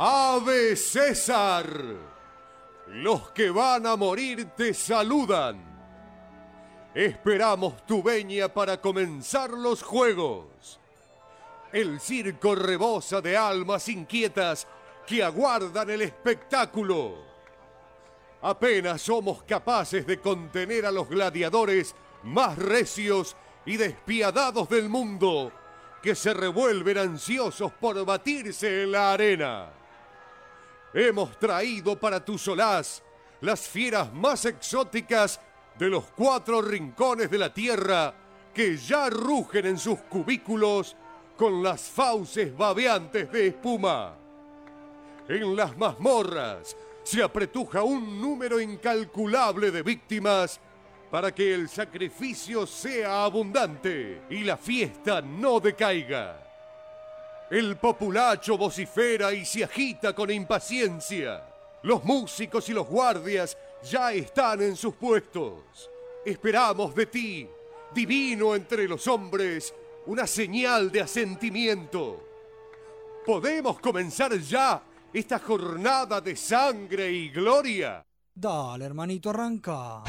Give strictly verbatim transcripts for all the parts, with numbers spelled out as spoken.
Ave César, los que van a morir te saludan. Esperamos tu veña para comenzar los juegos. El circo rebosa de almas inquietas que aguardan el espectáculo. Apenas somos capaces de contener a los gladiadores más recios y despiadados del mundo, que se revuelven ansiosos por batirse en la arena. Hemos traído para tu solaz las fieras más exóticas de los cuatro rincones de la tierra, que ya rugen en sus cubículos con las fauces babeantes de espuma. En las mazmorras se apretuja un número incalculable de víctimas para que el sacrificio sea abundante y la fiesta no decaiga. El populacho vocifera y se agita con impaciencia. Los músicos y los guardias ya están en sus puestos. Esperamos de ti, divino entre los hombres, una señal de asentimiento. ¿Podemos comenzar ya esta jornada de sangre y gloria? Dale, hermanito, arranca.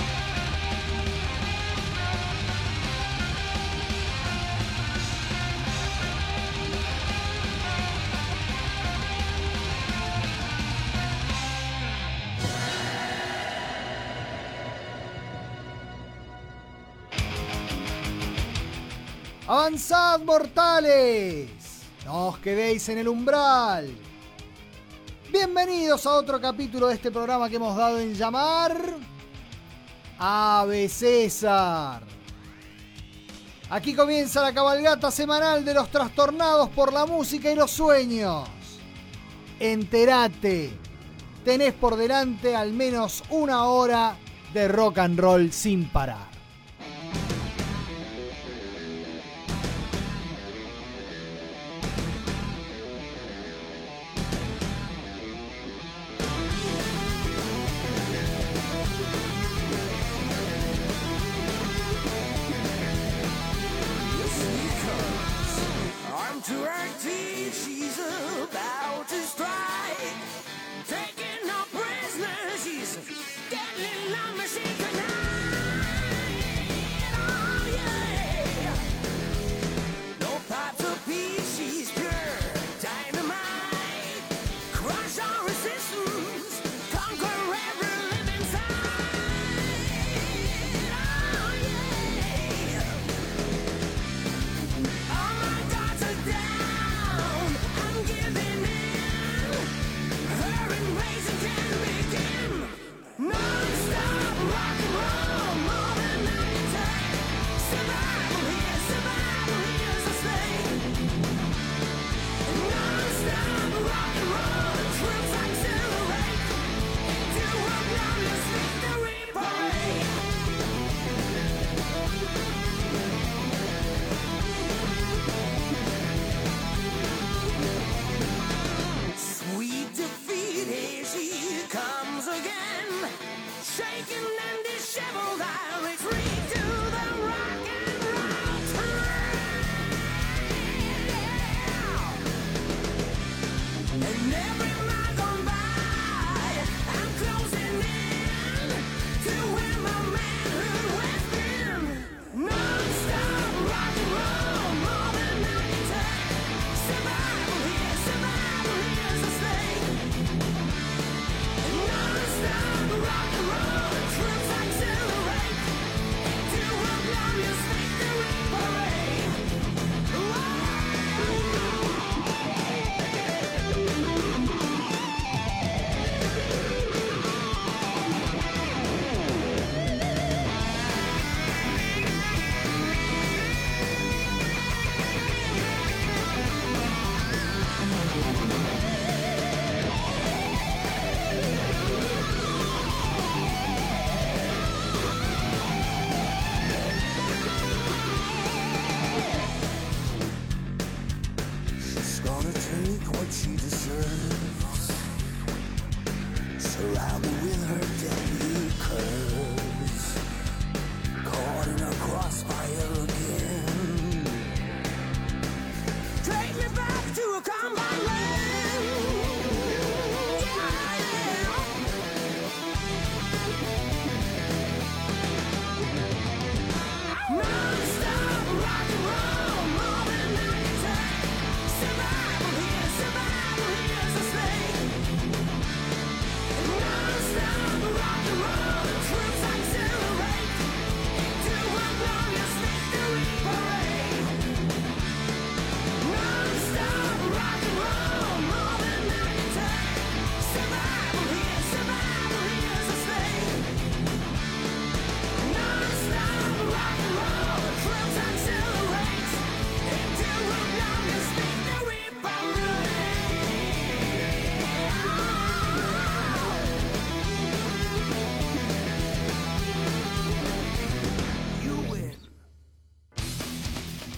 ¡Avanzad, mortales! No os quedéis en el umbral. Bienvenidos a otro capítulo de este programa que hemos dado en llamar Ave César. Aquí comienza la cabalgata semanal de los trastornados por la música y los sueños. Entérate, tenés por delante al menos una hora de rock and roll sin parar.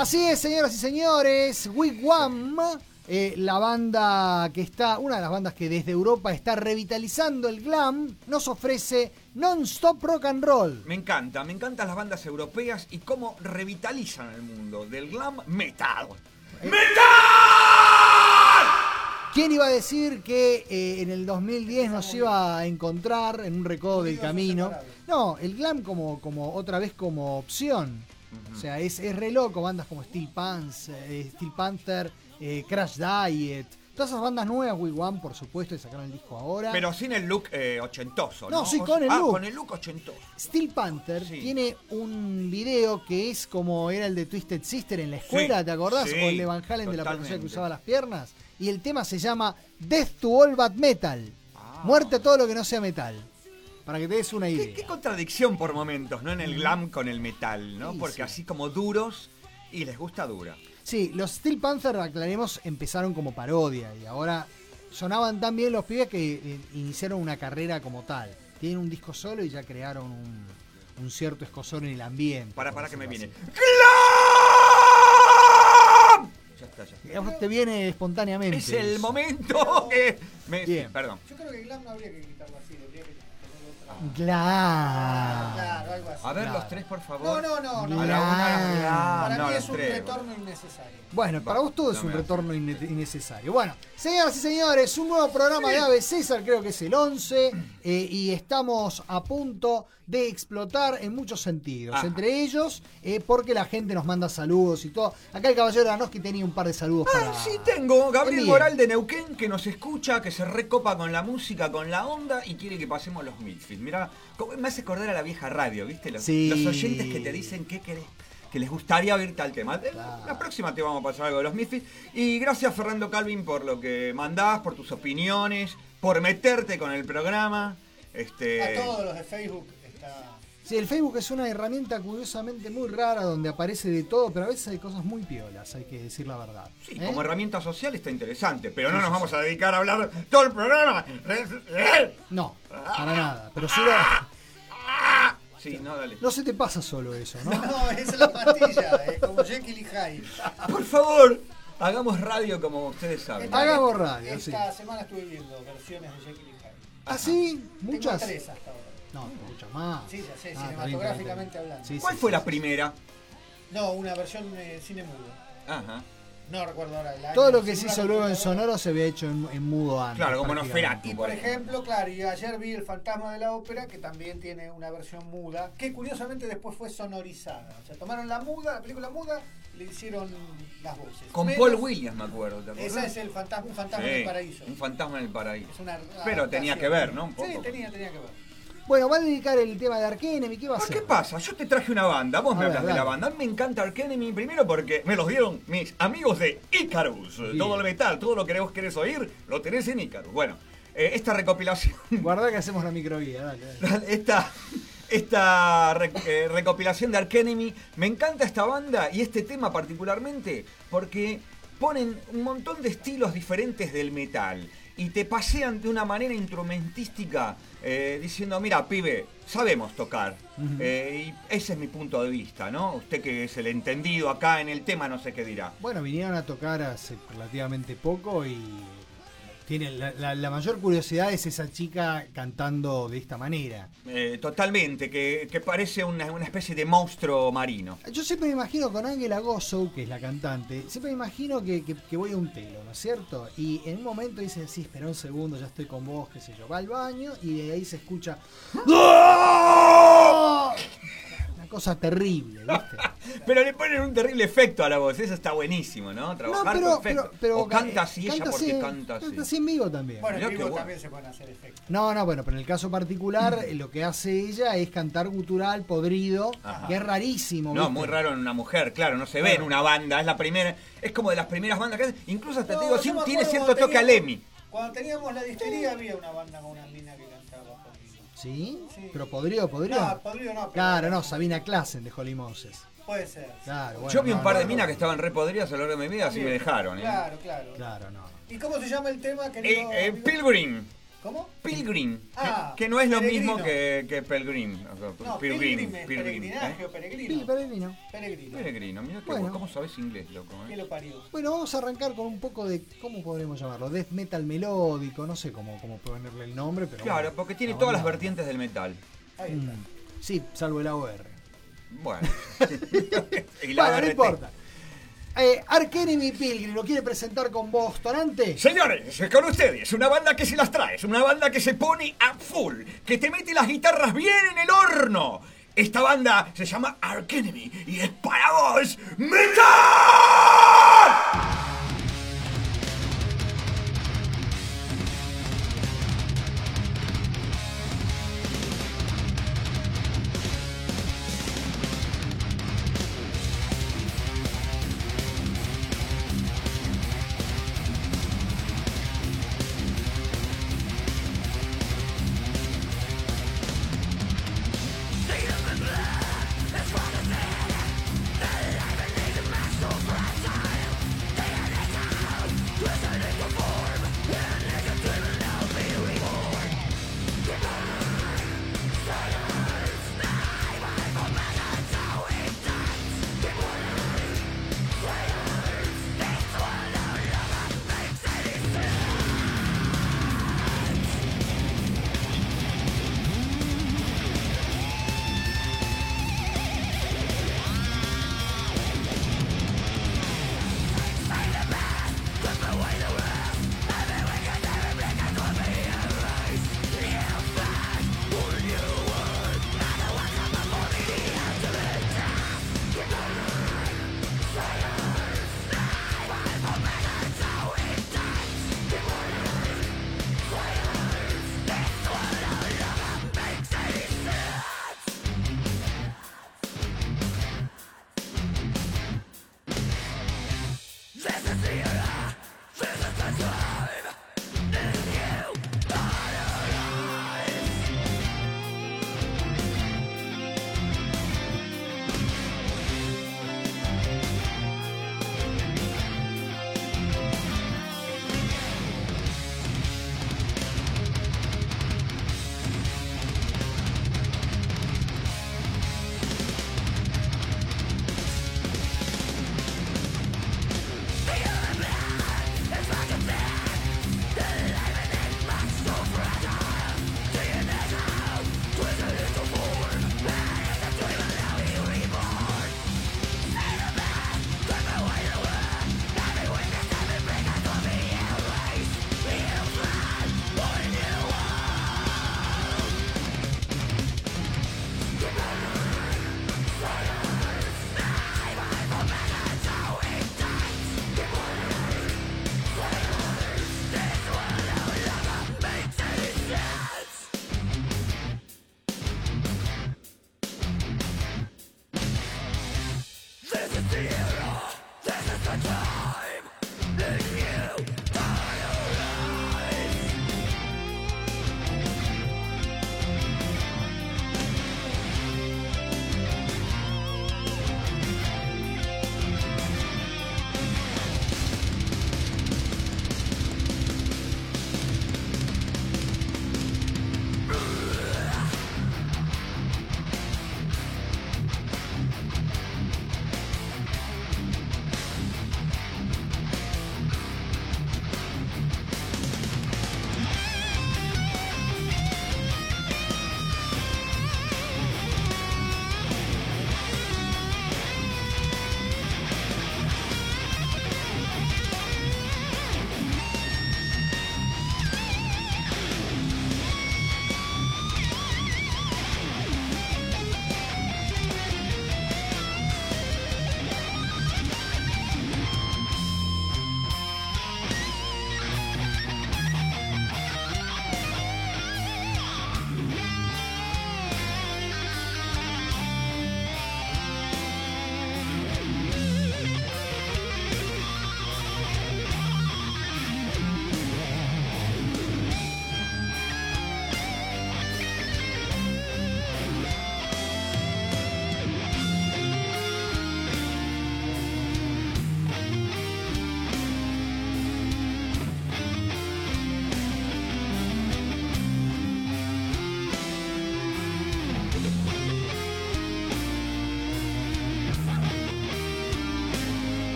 Así es, señoras y señores, Wigwam, eh, la banda que está, una de las bandas que desde Europa está revitalizando el glam, nos ofrece non-stop rock and roll. Me encanta, me encantan las bandas europeas y cómo revitalizan el mundo del glam metal. Eh, ¡Metal! ¿Quién iba a decir que eh, en el dos mil diez nos iba a encontrar en un recodo del camino? No, el glam como, como otra vez como opción. Uh-huh. O sea, es, es re loco, bandas como Steel, Pants, eh, Steel Panther, eh, Crash Diet, todas esas bandas nuevas, Wigwam, por supuesto, que sacaron el disco ahora. Pero sin el look eh, ochentoso, ¿no? No, sí, con el ah, look. con el look ochentoso. Steel Panther sí. tiene un video que es como era el de Twisted Sister en la escuela, sí, ¿te acordás? Sí, o el de Van Halen de la policía que usaba las piernas. Y el tema se llama Death to All But Metal. Ah. Muerte a todo lo que no sea metal. Para que te des una idea. Qué, qué contradicción por momentos, ¿no? En el glam con el metal, ¿no? Sí, Porque sí. así como duros y les gusta dura. Sí, los Steel Panther, aclaremos, empezaron como parodia y ahora sonaban tan bien los pibes que eh, iniciaron una carrera como tal. Tienen un disco solo y ya crearon un, un cierto escozor en el ambiente. Para, para que me viene. ¡Glam! Ya está, ya está. Te viene espontáneamente. Es el eso. momento que... Me... Bien. Perdón. Yo creo que glam no habría que gritarlo así, habría que... Claro. Claro, algo así. A ver claro. los tres, por favor. No, no, no. no. A la una, la... Para no, mí los es un tres. retorno innecesario. Bueno, para vos todo no es un me retorno inne innecesario. Bueno, señoras y señores, un nuevo programa de Ave César, creo que es el once, eh, y estamos a punto de explotar en muchos sentidos. Ajá. Entre ellos, eh, porque la gente nos manda saludos y todo. Acá el caballero Aranoski tenía un par de saludos ah, para... sí tengo. Gabriel Moral de Neuquén, que nos escucha, que se recopa con la música, con la onda y quiere que pasemos los Midfield. Mirá, me hace acordar a la vieja radio, ¿viste? Los, sí. los oyentes que te dicen qué querés, que les gustaría oír tal tema. Claro. La próxima te vamos a pasar algo de los Midfield. Y gracias, Fernando Calvin, por lo que mandás, por tus opiniones, por meterte con el programa. Este... A todos los de Facebook está... Sí, el Facebook es una herramienta curiosamente muy rara donde aparece de todo, pero a veces hay cosas muy piolas, hay que decir la verdad. Sí, ¿eh? como herramienta social está interesante, pero no sí, nos sí, vamos sí. a dedicar a hablar todo el programa. No, para nada, pero sí lo... Sí, no, dale. No se te pasa solo eso, ¿no? No, esa es la pastilla, es como Jekyll y Hyde. Por favor, hagamos radio como ustedes saben. Esta, Hagamos radio, esta sí. semana estuve viendo versiones de Jekyll y Hyde. ¿Ah, sí? ¿Muchas? Tengo tres hasta ahora. No, muchas más. Sí, ya sé, Ah, cinematográficamente hablando. Sí, ¿Cuál sí, fue sí, la sí. primera? No, una versión eh, cine mudo. Ajá. No recuerdo ahora el año. Todo lo que se Sin una hizo luego en computadora. sonoro se había hecho en, en mudo antes. Claro, como prácticamente. Nosferatu. Y por ejemplo, claro, y ayer vi El Fantasma de la Ópera, que también tiene una versión muda, que curiosamente después fue sonorizada. O sea, tomaron la muda, la película muda, y le hicieron las voces. Con Menos, Paul Williams, me acuerdo. ¿Te acordás? Ese es el fantasma, un fantasma Sí, en el paraíso. Un fantasma en el paraíso. Es una Pero tenía que ver, ¿no? Un poco. Sí, tenía, tenía que ver. Bueno, va a dedicar el tema de Ark Enemy, ¿qué va a ¿Por hacer? qué pasa? Yo te traje una banda, vos A me ver, hablas de la dale. banda. A mí me encanta Ark Enemy, primero porque me los dieron mis amigos de Icarus. Bien. Todo el metal, todo lo que vos querés oír, lo tenés en Icarus. Bueno, eh, esta recopilación... Guarda que hacemos la microguía, dale. dale. esta esta re- eh, recopilación de Ark Enemy, me encanta esta banda y este tema particularmente porque ponen un montón de estilos diferentes del metal y te pasean de una manera instrumentística eh, diciendo, mira, pibe, sabemos tocar. Uh-huh. Eh, y ese es mi punto de vista, ¿no? Usted que es el entendido acá en el tema, no sé qué dirá. Bueno, vinieron a tocar hace relativamente poco y tienen la, la, la mayor curiosidad es esa chica cantando de esta manera. Eh, totalmente, que, que parece una, una especie de monstruo marino. Yo siempre me imagino con Ángela Gossow, que es la cantante, siempre me imagino que, que, que voy a un telo, ¿no es cierto? Y en un momento dice, sí, espera un segundo, ya estoy con vos, qué sé yo. Va al baño y de ahí se escucha... Una cosa terrible, ¿viste? Pero le ponen un terrible efecto a la voz, eso está buenísimo, ¿no? Trabajar No, pero- con efecto. pero- pero- o canta así ella canta porque así, canta así. Canta así en vivo también. Bueno, Mirá en qué vivo bueno. también se pueden hacer efectos. No, no, bueno, pero en el caso particular eh, lo que hace ella es cantar gutural, podrido, Ajá. que es rarísimo. No, ¿viste? muy raro en una mujer, claro, no se ve en Claro. una banda, es la primera, es como de las primeras bandas que hace, incluso hasta No, te digo, yo sí, me tiene acuerdo cierto cuando toque a teníamos- Lemmy. Cuando teníamos la disquería había una banda con una mina que cantaba conmigo. ¿Sí? Sí. Pero podrido, podrido. No, podrido no. pero- Claro, no, Sabina Klassen de Holy Moses. Puede ser. Claro, bueno, Yo vi un no, par no, de no. minas que estaban re podridas a lo largo de mi vida, así me dejaron, ¿eh? Claro, claro. Claro, no. ¿Y cómo se llama el tema, Eh, querido? eh, amigo? Pilgrim. ¿Cómo? Pilgrim, Ah, que, que no es lo peregrino. mismo que, que Pilgrim. No, pilgrim es peregrinaje o peregrino. Sí, peregrino. Peregrino. Peregrino, mira que Bueno. vos, ¿cómo sabés inglés, loco? ¿Qué eh? lo parió? Bueno, vamos a arrancar con un poco de, ¿cómo podremos llamarlo? Death metal melódico, no sé cómo, cómo ponerle el nombre, pero Claro, bueno, porque tiene la todas las banda- vertientes del metal. Ahí está. Mm, sí, salvo el A O R. Bueno. Y la Bueno, no R T. importa. Eh, Arch Enemy Pilgrim, ¿lo quiere presentar con voz tonante? Señores, con ustedes, una banda que se las trae, es una banda que se pone a full, que te mete las guitarras bien en el horno. Esta banda se llama Arch Enemy y es para vos metal.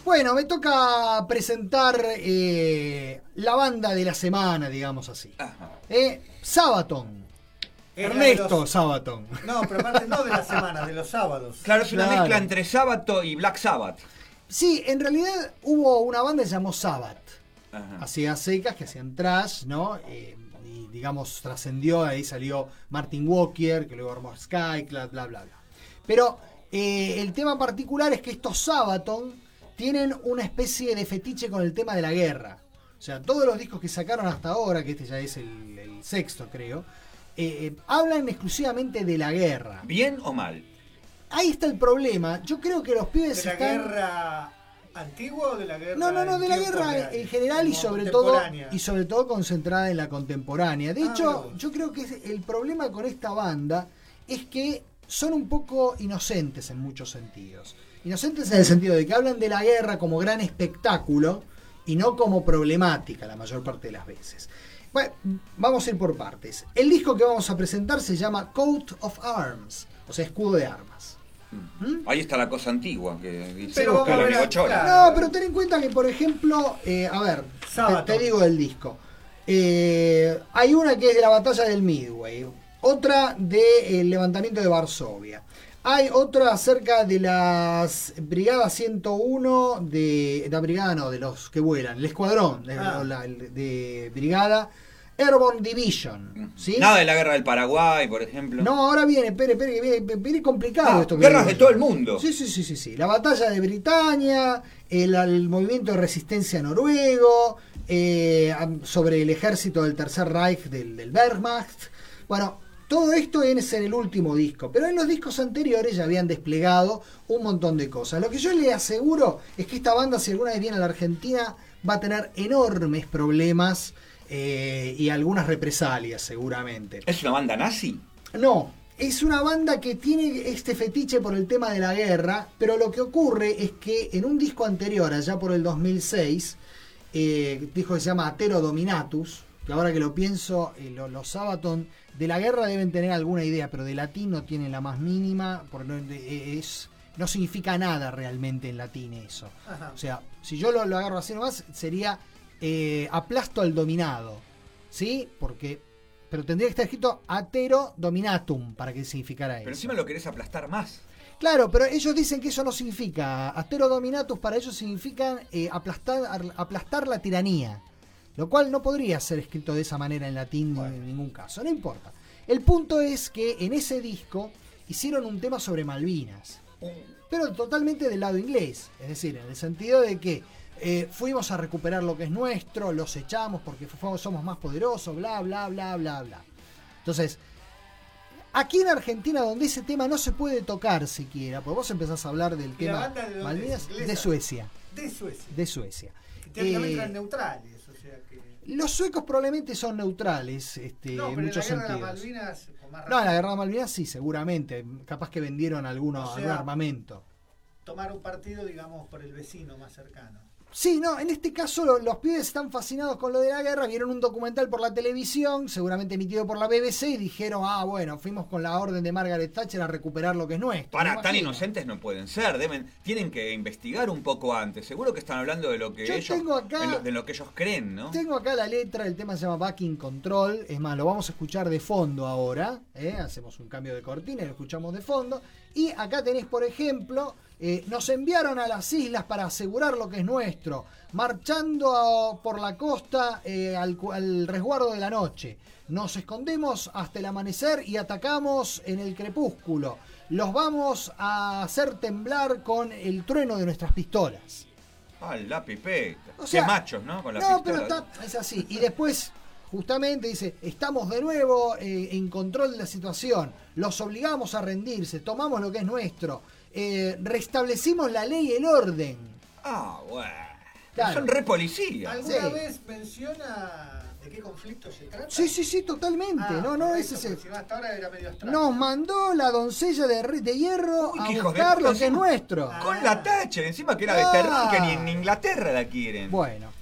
Bueno, me toca presentar eh, la banda de la semana, digamos así. Ajá. Eh, Sabaton. Es la Ernesto de los- Sabaton. No, pero aparte no de la semana, de los sábados. Claro, es una Claro. mezcla entre Sábato y Black Sabbath. Sí, en realidad hubo una banda que se llamó Sabbath. Ajá. Hacía secas, que hacían trash, ¿no? Eh, y digamos, trascendió, ahí salió Martin Walker, que luego armó Skyclad, bla, bla, bla. Pero eh, el tema particular es que estos Sabaton tienen una especie de fetiche con el tema de la guerra. O sea, todos los discos que sacaron hasta ahora, que este ya es el, el sexto, creo, eh, eh, hablan exclusivamente de la guerra. ¿Bien o mal? Ahí está el problema. Yo creo que los pibes ¿De la están... guerra antigua o de la guerra? No, no, no, en de la tiempos guerra reales? en general y Como sobre todo contemporánea. y sobre todo concentrada en la contemporánea. De Ah, hecho, mira vos. yo creo que el problema con esta banda es que son un poco inocentes en muchos sentidos. Inocentes en el sentido de que hablan de la guerra como gran espectáculo y no como problemática la mayor parte de las veces. Bueno, vamos a ir por partes. El disco que vamos a presentar se llama Coat of Arms, o sea, escudo de armas. ¿Mm? Ahí está la cosa antigua que dice Pero busca el vamos a ver, amigo Chora. claro. No, pero ten en cuenta que, por ejemplo, eh, a ver, te, Sabaton. te digo del disco. Eh, hay una que es de la batalla del Midway, otra del levantamiento de Varsovia. Hay otra acerca de las Brigada ciento uno, de la brigada no, de los que vuelan, el escuadrón de, Ah. la- de Brigada Airborne Division. ¿Sí? Nada de la guerra del Paraguay, por ejemplo. No, ahora viene, espere, espere, que viene, viene complicado Ah, esto. que guerras digo de yo. todo el mundo. Sí, sí, sí, sí, sí. La batalla de Britania, el, el movimiento de resistencia noruego, eh, sobre el ejército del Tercer Reich del, del Wehrmacht. Bueno, todo esto es en el último disco, pero en los discos anteriores ya habían desplegado un montón de cosas. Lo que yo le aseguro es que esta banda, si alguna vez viene a la Argentina, va a tener enormes problemas eh, y algunas represalias seguramente. ¿Es una banda nazi? No, es una banda que tiene este fetiche por el tema de la guerra, pero lo que ocurre es que en un disco anterior, allá por el dos mil seis, eh, disco que se llama Atero Dominatus, que ahora que lo pienso, eh, lo- los Sabaton de la guerra deben tener alguna idea, pero de latín no tienen la más mínima, porque no, eh, es, no significa nada realmente en latín eso. Ajá. O sea, si yo lo, lo agarro así nomás, sería eh, aplasto al dominado, ¿sí? Porque, pero tendría que estar escrito Atero Dominatum para que significara eso. Pero encima lo querés aplastar más. Claro, pero ellos dicen que eso no significa. Atero Dominatus para ellos significa eh, aplastar, aplastar la tiranía. Lo cual no podría ser escrito de esa manera en latín Bueno. en ningún caso. No importa. El punto es que en ese disco hicieron un tema sobre Malvinas. Pero totalmente del lado inglés. Es decir, en el sentido de que eh, fuimos a recuperar lo que es nuestro, los echamos porque fuimos, somos más poderosos, bla, bla, bla, bla, bla. Entonces, aquí en Argentina, donde ese tema no se puede tocar siquiera, porque vos empezás a hablar del ¿Y la tema banda de dónde Malvinas, es? ¿Inglesa? de Suecia. De Suecia. De Suecia. Y técnicamente Eh, eran neutrales, o sea que... Los suecos probablemente son neutrales este, No, en pero en la muchos guerra de las sentidos. Malvinas, con más No, en la razón, guerra de Malvinas sí, seguramente. Capaz que vendieron alguno, O sea, algún armamento. tomar un partido, digamos, por el vecino más cercano. Sí, no, en este caso lo- los pibes están fascinados con lo de la guerra, vieron un documental por la televisión, seguramente emitido por la B B C, y dijeron, ah, bueno, fuimos con la orden de Margaret Thatcher a recuperar lo que es nuestro. Para Me tan imagino. inocentes no pueden ser, deben, tienen que investigar un poco antes. Seguro que están hablando de lo que Yo ellos tengo acá- en lo- de lo que ellos creen, ¿no? Tengo acá la letra, el tema se llama Backing Control, es más, lo vamos a escuchar de fondo ahora, ¿eh? Hacemos un cambio de cortina y lo escuchamos de fondo. Y acá tenés, por ejemplo, eh, nos enviaron a las islas para asegurar lo que es nuestro, marchando a- por la costa eh, al, cu- al resguardo de la noche. Nos escondemos hasta el amanecer y atacamos en el crepúsculo. Los vamos a hacer temblar con el trueno de nuestras pistolas. Ah, la pipeta. O sea, Qué machos, ¿no? Con la no, pistola. pero está, es así. Y después, justamente dice, estamos de nuevo eh, en control de la situación, los obligamos a rendirse, tomamos lo que es nuestro, eh, restablecimos la ley y el orden. Ah, bueno. Claro. Son re policías. ¿Alguna Sí. vez menciona de qué conflicto se trata? Sí, sí, sí, totalmente. Ah, no, no, por ese eso, es el- porque si no, hasta ahora era medio abstracto. Nos mandó la doncella de, Re- de hierro Uy, a qué hijos de buscar puta, lo que es encima. nuestro. Ah. Con la Thatcher, encima que era de Ah. Terror, que ni en Inglaterra la quieren. Bueno,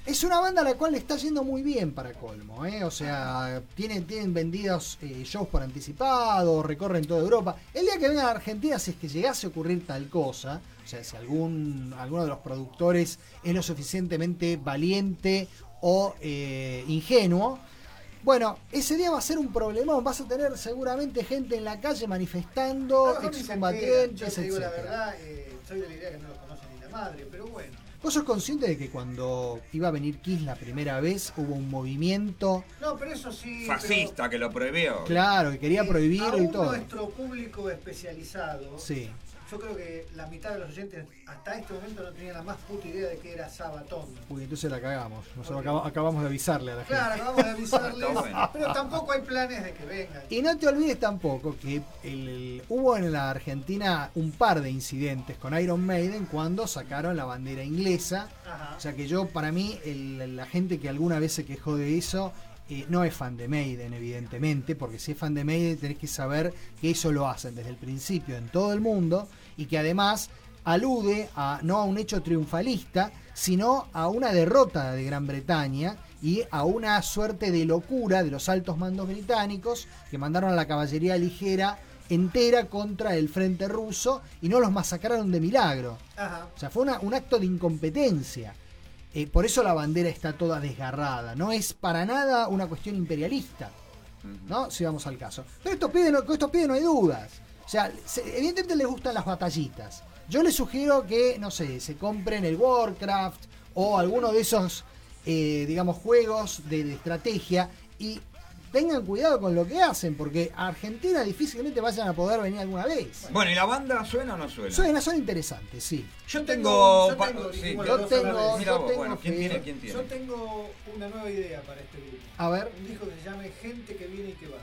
Es una banda a la cual le está yendo muy bien para colmo, ¿eh? O sea, tienen, tienen vendidos eh, shows por anticipado, recorren toda Europa. El día que vengan a Argentina, si es que llegase a ocurrir tal cosa, o sea, si algún alguno de los productores es lo suficientemente valiente o eh, ingenuo, bueno, ese día va a ser un problemón. Vas a tener seguramente gente en la calle manifestando, excombatientes, yo te digo la etcétera. verdad, eh, soy de la idea que no los conoce ni la madre, pero bueno. ¿Vos sos consciente de que cuando iba a venir Kiss la primera vez hubo un movimiento, No, pero eso sí. Fascista que lo prohibió. claro, que quería pero, prohibirlo aún y todo? Nuestro público especializado, Sí. yo creo que la mitad de los oyentes hasta este momento no tenían la más puta idea de que era Sabaton. Uy, entonces la cagamos. Nosotros Ok. acaba- acabamos de avisarle a la gente. Claro, acabamos de avisarles, Está bueno. pero tampoco hay planes de que vengan. Y no te olvides tampoco que el- el- hubo en la Argentina un par de incidentes con Iron Maiden cuando sacaron la bandera inglesa. Ajá. O sea que yo, para mí, el- la gente que alguna vez se quejó de eso, eh, no es fan de Maiden, evidentemente, porque si es fan de Maiden tenés que saber que eso lo hacen desde el principio en todo el mundo y que además alude a no a un hecho triunfalista, sino a una derrota de Gran Bretaña y a una suerte de locura de los altos mandos británicos que mandaron a la caballería ligera entera contra el frente ruso y no los masacraron de milagro. Ajá. O sea, fue una- un acto de incompetencia. Eh, por eso la bandera está toda desgarrada. No es para nada una cuestión imperialista, ¿no? Si vamos al caso. Pero estos pibes no, con estos pibes no hay dudas. O sea, se- evidentemente les gustan las batallitas. Yo les sugiero que, no sé, se compren el Warcraft o alguno de esos, eh, digamos, juegos de, de estrategia y tengan cuidado con lo que hacen, porque a Argentina difícilmente vayan a poder venir alguna vez. Bueno, ¿y la banda suena o no suena? Suena, son interesantes, sí. Yo tengo- tengo... yo pa- tengo- sí. dijimos Yo los dos a la tengo- vez. Mira yo vos, tengo bueno, ¿quién fe. tiene? ¿Quién Yo tiene? tengo una nueva idea para este grupo. A ver. Un disco que se llame Gente que viene y que va.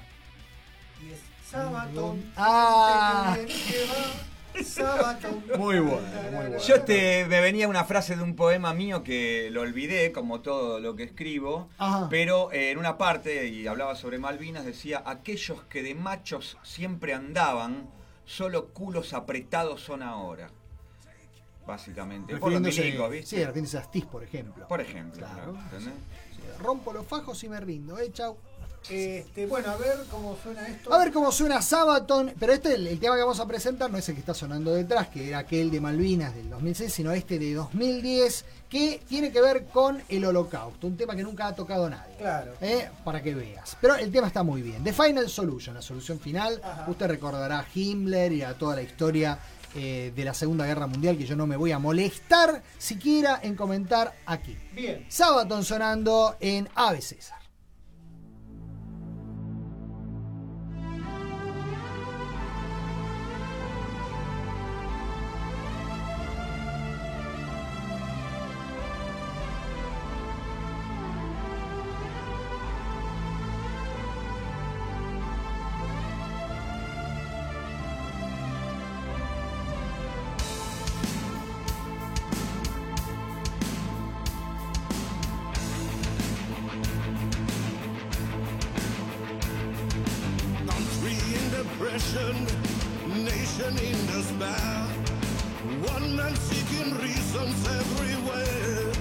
Y es Sabaton. Ah. Gente que viene y que va. Sabaton. Muy bueno, muy bueno. Yo te, me venía una frase de un poema mío que lo olvidé, como todo lo que escribo, Ajá. pero eh, en una parte, y hablaba sobre Malvinas, decía, aquellos que de machos siempre andaban, solo culos apretados son ahora. Básicamente. Por los Refiriéndose, milicos, ¿viste? sí, refiriéndose a Astiz, por ejemplo. Por ejemplo. Claro. ¿entendés? Rompo los fajos y me rindo, eh, chau. Este, bueno, a ver cómo suena esto. A ver cómo suena Sabaton, pero este, el, el tema que vamos a presentar no es el que está sonando detrás, que era aquel de Malvinas del dos mil seis, sino este de dos mil diez, que tiene que ver con el Holocausto, un tema que nunca ha tocado nadie. Claro. Eh, para que veas. Pero el tema está muy bien. The Final Solution, la solución final. Ajá. Usted recordará a Himmler y a toda la historia eh, de la Segunda Guerra Mundial, que yo no me voy a molestar siquiera en comentar aquí. Bien. Sabaton sonando en Ave César. Country in depression, nation in despair. One man seeking reasons everywhere.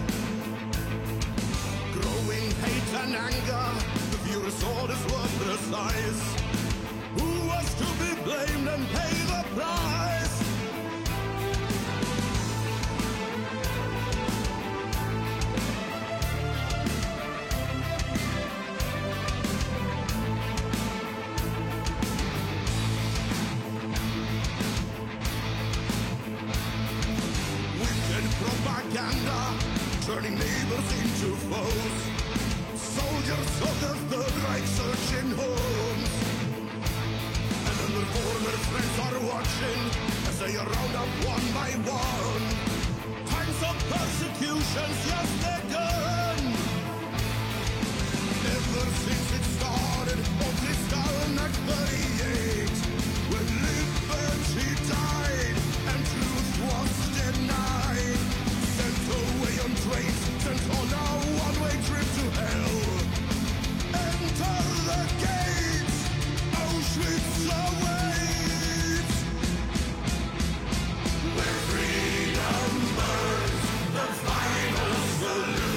Growing hate and anger, the furious orders were precise. Who was to be blamed and pay the price? Wicked propaganda, turning neighbors into foes. Soldiers of the Third Reich searching homes. And then their former friends are watching as they are round up one by one. Times of persecutions, yes, they're done. Ever since it started on Kristallnacht thirty-eight, when liberty died and truth was denied, sent away on trains, sent on a one-way trip to hell. Enter the gates, Auschwitz awaits. Where freedom burns, the final solution.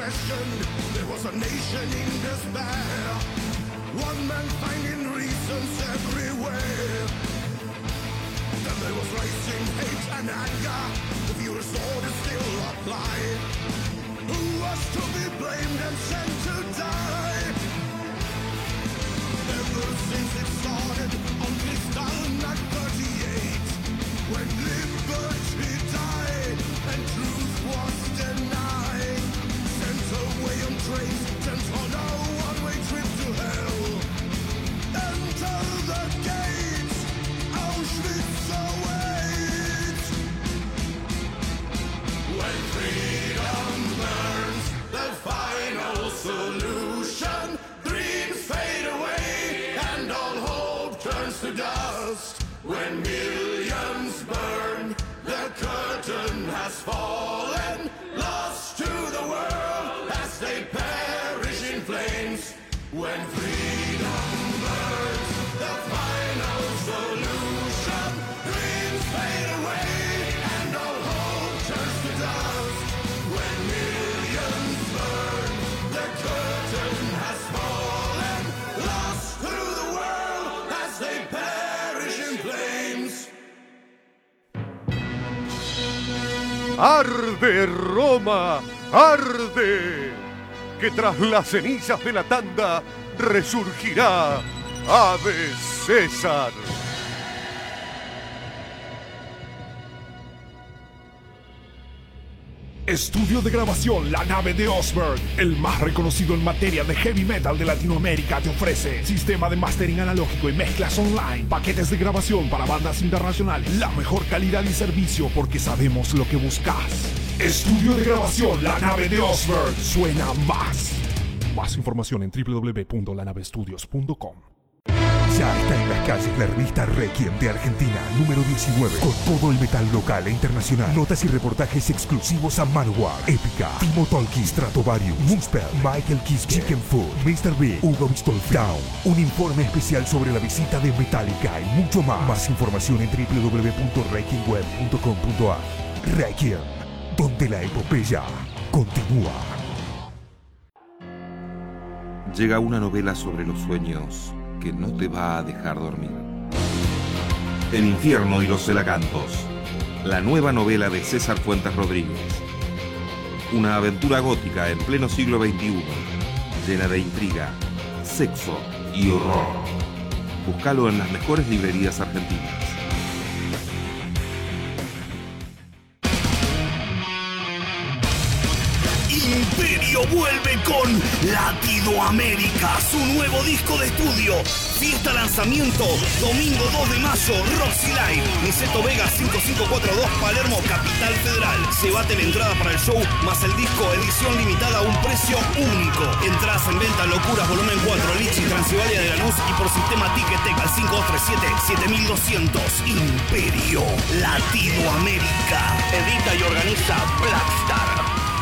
questioned, there was a nation in despair. One man finding reasons everywhere. Then there was rising hate and anger. The viewers orders still apply. Who was to be blamed and sent to die? Ever since it started on Kristallnacht thirty-eight, when liberty died and truth was denied, sent away on trains, sent on a one-way trip to hell. Enter the gates, Auschwitz awaits. When freedom burns, the final solution, dreams fade away and all hope turns to dust. When millions burn, the curtain has fallen, lost to the world as they perish in flames. When freedom burns, the final solution, dreams fade away and all hope turns to dust. When millions burn, the curtain has fallen, lost to the world as they perish in flames. ¡Arde Roma! ¡Arde! Que tras las cenizas de la tanda resurgirá Ave César. Estudio de grabación La Nave de Osberg, el más reconocido en materia de heavy metal de Latinoamérica, te ofrece sistema de mastering analógico y mezclas online, paquetes de grabación para bandas internacionales, la mejor calidad y servicio porque sabemos lo que buscas. Estudio de grabación La Nave de Osberg, suena más. Más información en w w w punto la nave estudios punto com. Ya está en las calles la revista Requiem de Argentina, número diecinueve, con todo el metal local e internacional. Notas y reportajes exclusivos a Manowar, Épica, Timo Tolkki, Stratovarius, Moonspell, Michael Kiske, Chicken Food, mister Big, Hugo Bistolfi, Down. Un informe especial sobre la visita de Metallica y mucho más. Más información en w w w punto requiem web punto com punto a r. Requiem, donde la epopeya continúa. Llega una novela sobre los sueños que no te va a dejar dormir. El infierno y los celacantos, la nueva novela de César Fuentes Rodríguez. Una aventura gótica en pleno siglo veintiuno, llena de intriga, sexo y horror. Búscalo en las mejores librerías argentinas. Imperio vuelve con Latido América, su nuevo disco de estudio. Fiesta lanzamiento, domingo dos de mayo, Roxy Live, Niceto Vega cinco cinco cuatro dos, Palermo, Capital Federal. Llévate la entrada para el show, más el disco, edición limitada a un precio único. Entradas en venta, Locuras, volumen cuatro, Lichi, Transilvania de Lanús y por sistema Ticketek al cinco dos tres siete, siete mil doscientos. Imperio, Latido América. Edita y organiza Blackstar.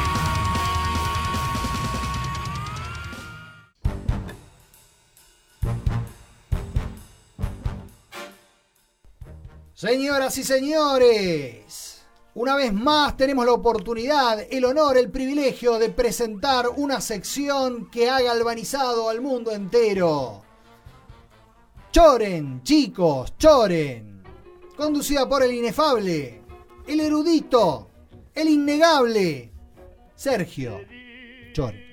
Señoras y señores, una vez más tenemos la oportunidad, el honor, el privilegio de presentar una sección que ha galvanizado al mundo entero. Choren, chicos, choren. Conducida por el inefable, el erudito, el innegable, Sergio Choren.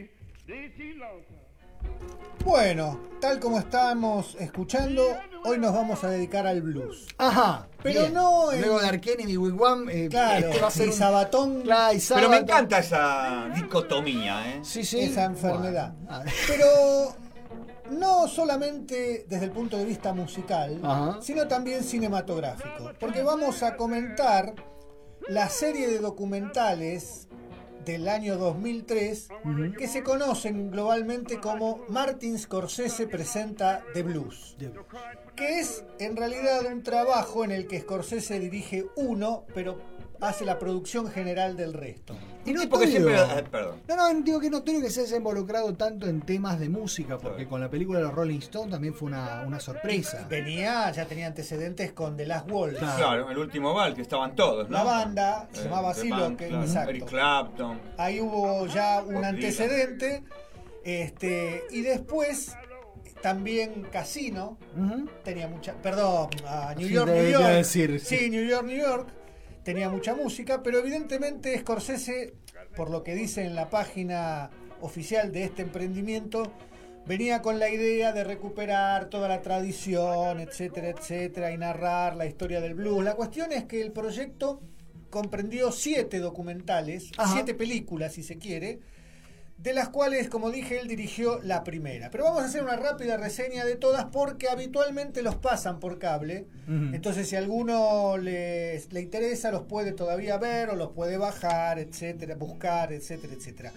Bueno, tal como estábamos escuchando, hoy nos vamos a dedicar al blues. Ajá, pero bien. no en... Luego de Arkenny y Wigwam, eh, claro, este va a ser y un... Sabatón, claro, y Pero Sabaton. me encanta esa dicotomía, ¿eh? Sí, sí. esa enfermedad. Bueno. Pero no solamente desde el punto de vista musical, Ajá. sino también cinematográfico. Porque vamos a comentar la serie de documentales del año dos mil tres, uh-huh, que se conocen globalmente como Martin Scorsese presenta The Blues, The Blues, que es en realidad un trabajo en el que Scorsese dirige uno, pero hace la producción general del resto. Y no porque siempre... notorio. eh, perdón. No, no, digo que es notorio que se haya involucrado tanto en temas de música, porque con la película de los Rolling Stones también fue una, una sorpresa. Venía, ya tenía antecedentes con The Last Waltz. Claro. Claro, el último bal, que estaban todos, ¿no? La banda se Eh, llamaba The así, Band, lo que, claro. exacto. Eric Clapton. Ahí hubo ya un Bob antecedente. Este, y después también Casino Ujú. tenía mucha, perdón, a New Sí, York, New debería York. decir, sí, sí. New York, New York tenía mucha música, pero evidentemente Scorsese, por lo que dice en la página oficial de este emprendimiento, venía con la idea de recuperar toda la tradición, etcétera, etcétera, y narrar la historia del blues. La cuestión es que el proyecto comprendió siete documentales, Ajá. siete películas, si se quiere, de las cuales, como dije, él dirigió la primera. Pero vamos a hacer una rápida reseña de todas porque habitualmente los pasan por cable. Ujú. Entonces, si a alguno les, le interesa, los puede todavía ver o los puede bajar, etcétera, buscar, etcétera, etcétera.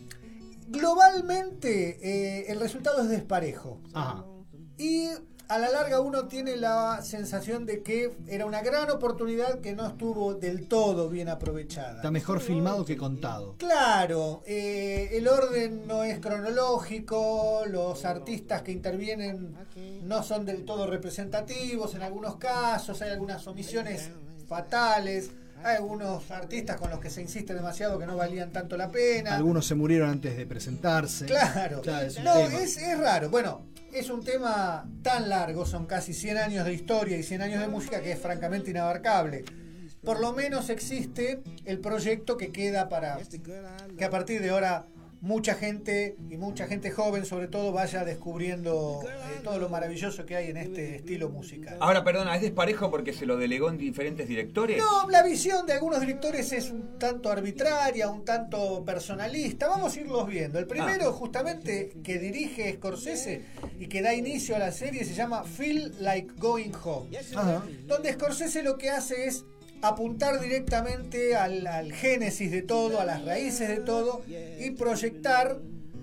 Globalmente, eh, el resultado es desparejo. Ajá. Y a la larga uno tiene la sensación de que era una gran oportunidad que no estuvo del todo bien aprovechada. Está mejor filmado que contado. Claro, eh, el orden no es cronológico, los artistas que intervienen no son del todo representativos en algunos casos, hay algunas omisiones fatales, hay algunos artistas con los que se insiste demasiado que no valían tanto la pena. Algunos se murieron antes de presentarse. Claro, Ya, es un no, tema. es, es raro. Bueno, es un tema tan largo, son casi cien años de historia y cien años de música que es francamente inabarcable. Por lo menos existe el proyecto que queda para que a partir de ahora mucha gente y mucha gente joven sobre todo vaya descubriendo eh, todo lo maravilloso que hay en este estilo musical. Ahora, perdona, ¿es desparejo porque se lo delegó en diferentes directores? No, la visión de algunos directores es un tanto arbitraria, un tanto personalista. Vamos a irlos viendo. El primero, Ah. justamente, que dirige Scorsese y que da inicio a la serie se llama Feel Like Going Home. Ajá. Donde Scorsese lo que hace es apuntar directamente al, al génesis de todo, a las raíces de todo y proyectar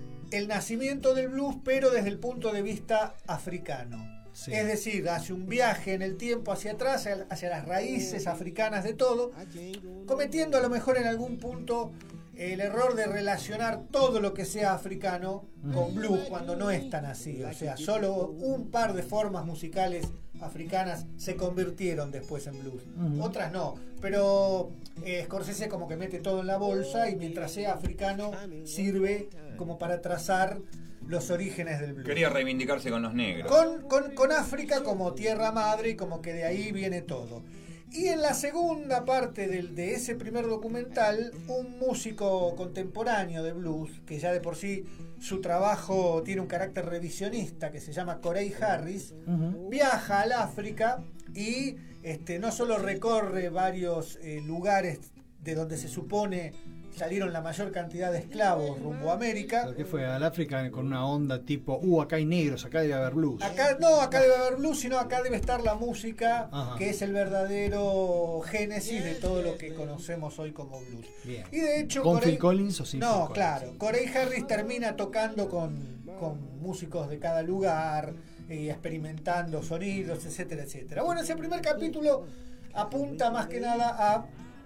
el nacimiento del blues, pero desde el punto de vista africano. Sí. Es decir, hace un viaje en el tiempo hacia atrás, hacia, hacia las raíces africanas de todo, cometiendo a lo mejor en algún punto el error de relacionar todo lo que sea africano con blues cuando no es tan así. O sea, solo un par de formas musicales africanas se convirtieron después en blues. Ujú. Otras no. Pero eh, Scorsese como que mete todo en la bolsa y mientras sea africano sirve como para trazar los orígenes del blues. Quería reivindicarse con los negros. Con, con, con África como tierra madre y como que de ahí viene todo. Y en la segunda parte del, de ese primer documental, un músico contemporáneo de blues, que ya de por sí su trabajo tiene un carácter revisionista, que se llama Corey Harris, Ujú. viaja al África y este, no solo recorre varios eh, lugares de donde se supone salieron la mayor cantidad de esclavos rumbo a América. ¿Pero qué fue? Al África con una onda tipo, uh, acá hay negros, acá debe haber blues. Acá no, acá debe haber blues, sino acá debe estar la música, Ajá. que es el verdadero génesis de todo lo que conocemos hoy como blues. Bien. Y de hecho, ¿Con Corey- Phil Collins o sin Phil No, Collins? claro. Corey Harris termina tocando con, con músicos de cada lugar, y experimentando sonidos, etcétera, etcétera. Bueno, ese primer capítulo apunta más que nada a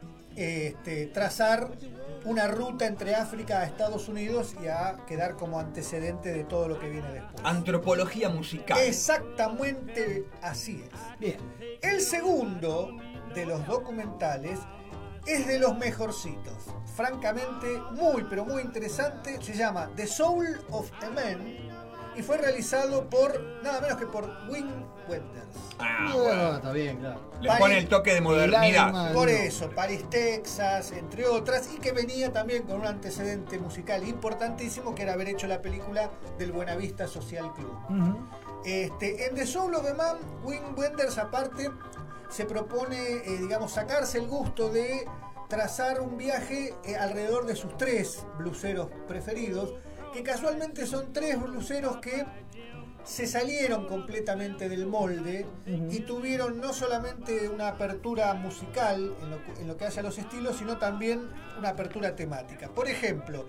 este, trazar una ruta entre África a Estados Unidos y a quedar como antecedente de todo lo que viene después. Antropología musical. Exactamente así es. Bien. El segundo de los documentales es de los mejorcitos. Francamente, muy pero muy interesante. Se llama The Soul of a Man y fue realizado por nada menos que por Wim Wenders. Ah, No, bueno. está bien, claro. Le pone el toque de El modernidad. alma. Por no. eso, París, Texas, entre otras, y que venía también con un antecedente musical importantísimo, que era haber hecho la película del Buenavista Social Club. Ujú. Este, en The Soul of a Man, Wim Wenders aparte se propone, eh, digamos, sacarse el gusto de trazar un viaje eh, alrededor de sus tres bluseros preferidos, que casualmente son tres bluseros que se salieron completamente del molde y tuvieron no solamente una apertura musical en lo, en lo que hace a los estilos, sino también una apertura temática. Por ejemplo,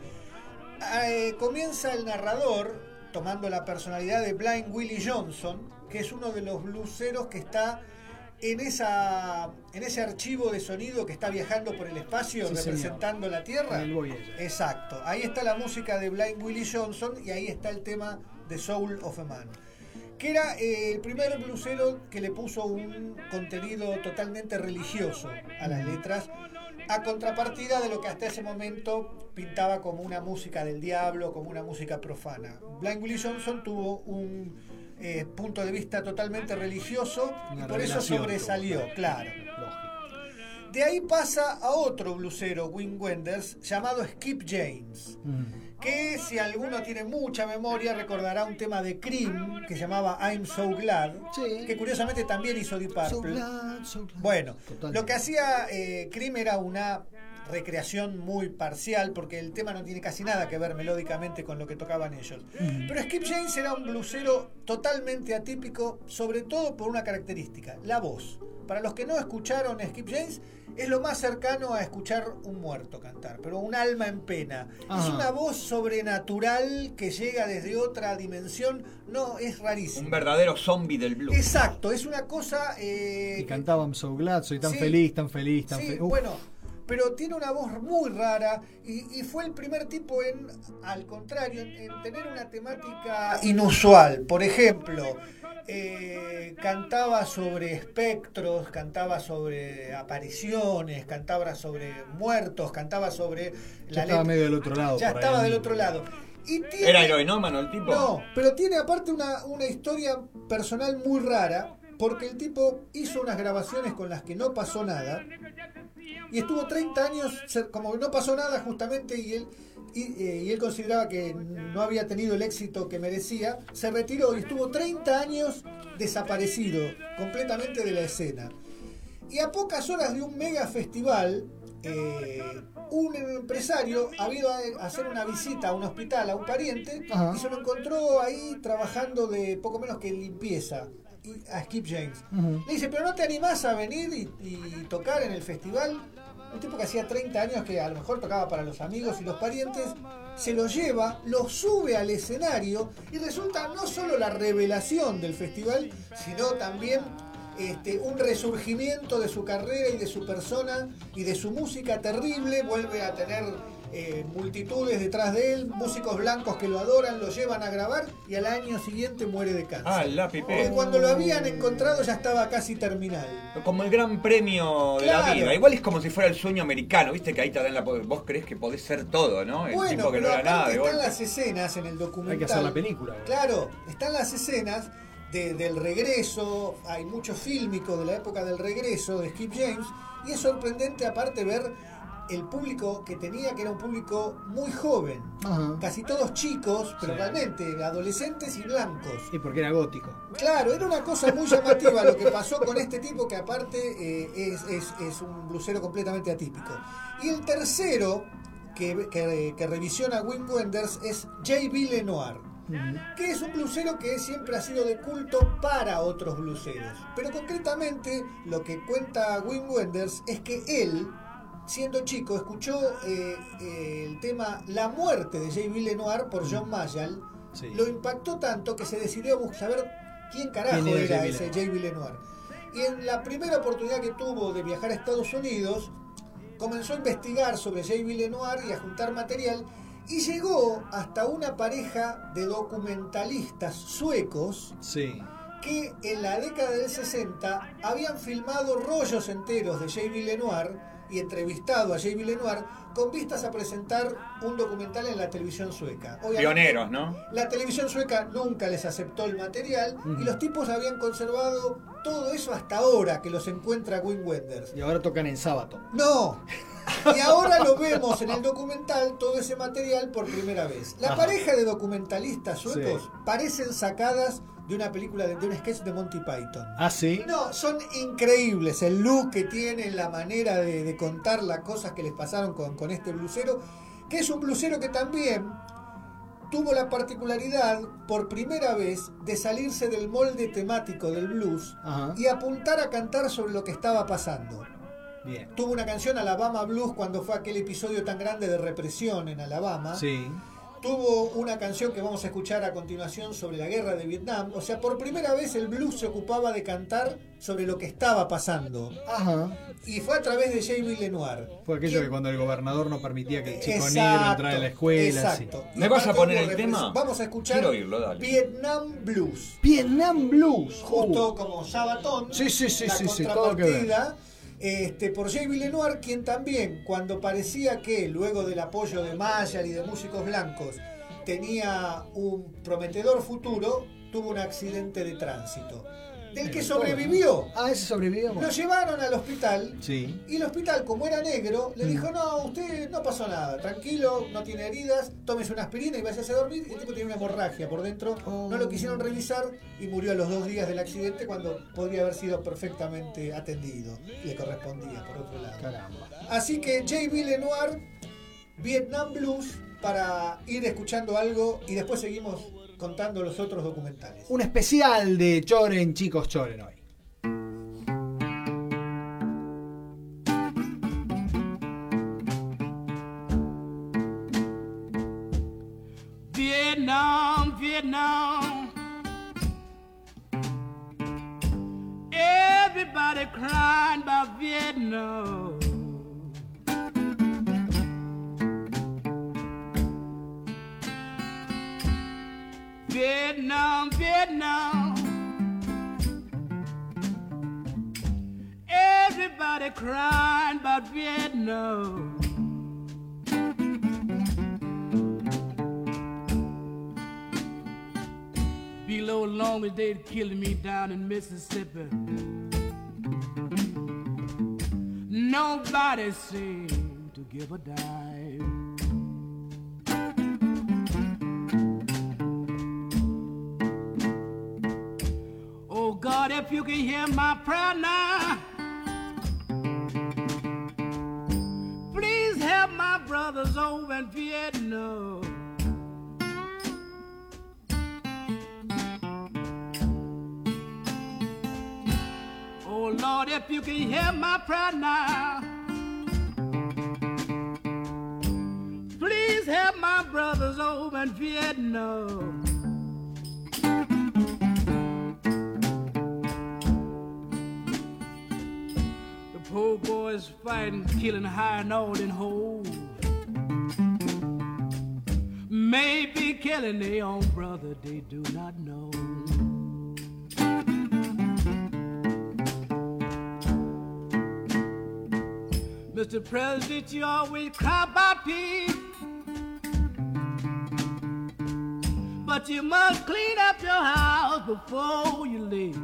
eh, comienza el narrador tomando la personalidad de Blind Willie Johnson, que es uno de los bluseros que está en esa en ese archivo de sonido que está viajando por el espacio, Sí, representando la Tierra. En el Voyager. Exacto. Ahí está la música de Blind Willie Johnson y ahí está el tema de Soul of a Man, que era eh, el primer blusero que le puso un contenido totalmente religioso a las letras, a contrapartida de lo que hasta ese momento pintaba como una música del diablo, como una música profana. Blind Willie Johnson tuvo un eh, punto de vista totalmente religioso Una y por eso revelación, sobresalió, tuvo. claro. Lógico. De ahí pasa a otro blusero, Wim Wenders, llamado Skip James, Mm. que si alguno tiene mucha memoria recordará un tema de Cream que se llamaba I'm So Glad, Sí. que curiosamente también hizo Deep Purple. So glad, so glad. Bueno, Totalmente. lo que hacía eh, Cream era una recreación muy parcial porque el tema no tiene casi nada que ver melódicamente con lo que tocaban ellos. Mm. Pero Skip James era un blusero totalmente atípico, sobre todo por una característica, la voz. Para los que no escucharon a Skip James, es lo más cercano a escuchar un muerto cantar, pero un alma en pena. Ajá. Es una voz sobrenatural que llega desde otra dimensión. No, es rarísimo. Un verdadero zombie del blues. Exacto, es una cosa... eh, Y cantaba I'm so glad, soy tan Sí. feliz, tan feliz, tan Sí, feliz. bueno, pero tiene una voz muy rara y, y fue el primer tipo en, al contrario, en, en tener una temática inusual. Por ejemplo, eh, cantaba sobre espectros, cantaba sobre apariciones, cantaba sobre muertos, cantaba sobre... Ya estaba letra- medio del otro lado. Ya por ahí. estaba del otro lado. Y tiene- ¿Era heroinómano el tipo? no, pero tiene aparte una, una historia personal muy rara, porque el tipo hizo unas grabaciones con las que no pasó nada, y estuvo treinta años, se- como que no pasó nada justamente, y él, y, eh, y él consideraba que no había tenido el éxito que merecía, se retiró y estuvo treinta años desaparecido completamente de la escena. Y a pocas horas de un mega festival, eh, un empresario había ido a hacer una visita a un hospital a un pariente Ajá. y se lo encontró ahí trabajando de poco menos que limpieza y- a Skip James. Ujú. Le dice, pero ¿no te animás a venir y, y tocar en el festival? Un tipo que hacía treinta años que a lo mejor tocaba para los amigos y los parientes, se lo lleva, lo sube al escenario y resulta no solo la revelación del festival, sino también este, un resurgimiento de su carrera y de su persona y de su música terrible. Vuelve a tener eh, multitudes detrás de él, músicos blancos que lo adoran, lo llevan a grabar y al año siguiente muere de cáncer. Ah, la Porque pipe. cuando lo habían encontrado ya estaba casi terminal. Como el gran premio de la Claro. vida. Igual es como si fuera el sueño americano, viste que ahí te dan la... Vos crees que podés ser todo, ¿no? El Bueno, tipo que no pero era nada aparte de están golpe. las escenas en el documental. Hay que hacer la película. ¿verdad? Claro, están las escenas de- del regreso, hay mucho fílmico de la época del regreso de Skip James, y es sorprendente aparte ver el público que tenía, que era un público muy joven, Ajá. casi todos chicos, pero Sí. realmente adolescentes y blancos. Y porque era gótico. Claro, era una cosa muy llamativa lo que pasó con este tipo que aparte eh, es, es- es un blusero completamente atípico. Y el tercero que, que, que revisiona Wim Wenders es J B Lenoir, que es un blusero que siempre ha sido de culto para otros bluseros. Pero concretamente lo que cuenta Wim Wenders es que él, siendo chico, escuchó eh, eh, el tema La muerte de J B Lenoir por John Mayall. Sí. Lo impactó tanto que se decidió a saber quién carajo ¿Quién era era, J B ese Lenoir? J B Lenoir. Y en la primera oportunidad que tuvo de viajar a Estados Unidos, comenzó a investigar sobre J B Lenoir y a juntar material, y llegó hasta una pareja de documentalistas suecos Sí. que en la década del sesenta habían filmado rollos enteros de J B Lenoir y entrevistado a J B Lenoir con vistas a presentar un documental en la televisión sueca. Obviamente, Pioneros, ¿no? la televisión sueca nunca les aceptó el material Ujú. y los tipos habían conservado todo eso hasta ahora que los encuentra Wim Wenders. Y ahora tocan en sábado. No. Y ahora lo vemos en el documental, todo ese material por primera vez. La Ajá. pareja de documentalistas suecos Sí. parecen sacadas de una película, de, de un sketch de Monty Python. Ah, sí. No, son increíbles el look que tienen, la manera de, de contar las cosas que les pasaron con, con este blusero, que es un blusero que también tuvo la particularidad por primera vez de salirse del molde temático del blues Ajá. y apuntar a cantar sobre lo que estaba pasando. Bien. Tuvo una canción, Alabama Blues, cuando fue aquel episodio tan grande de represión en Alabama, Sí. tuvo una canción que vamos a escuchar a continuación sobre la guerra de Vietnam. O sea, por primera vez el blues se ocupaba de cantar sobre lo que estaba pasando. Ajá. Y fue a través de J B. Lenoir. Fue aquello que cuando el gobernador no permitía que el chico Exacto, negro entrara a la escuela. Exacto. Sí. ¿Me vas a Marcó poner como el repres- tema? Vamos a escuchar Quiero oírlo, dale. Vietnam Blues. Vietnam Blues. Justo Uh. como Sabatón. Sí, sí, sí, la sí, sí, todo que ver. contrapartida, Este, por J B. Lenoir, quien también, cuando parecía que, luego del apoyo de Mayall y de músicos blancos, tenía un prometedor futuro, tuvo un accidente de tránsito, del que sobrevivió. Ah, ese sobrevivió. Lo llevaron al hospital. Sí. Y el hospital, como era negro, le Mm. dijo, no, usted no pasó nada, tranquilo, no tiene heridas, tómese una aspirina y váyase a dormir. Y el tipo tenía una hemorragia por dentro, Oh. no lo quisieron revisar y murió a los dos días del accidente cuando podría haber sido perfectamente atendido. Le correspondía, por otro lado. Caramba. Así que J B. Lenoir, Vietnam Blues, para ir escuchando algo y después seguimos contando los otros documentales. Un especial de Choren, chicos Choren hoy. Vietnam, Vietnam. Everybody crying about Vietnam. Vietnam, Vietnam. Everybody crying about Vietnam. Below long as they'd killing me down in Mississippi. Nobody seemed to give a dime. Oh God, if you can hear my prayer now, please help my brothers over in Vietnam. Oh Lord, if you can hear my prayer now, please help my brothers over in Vietnam. The poor boys fighting, killing, hiring all in holes. Maybe killing their own brother, they do not know. Mister President, you always cry about peace, but you must clean up your house before you leave.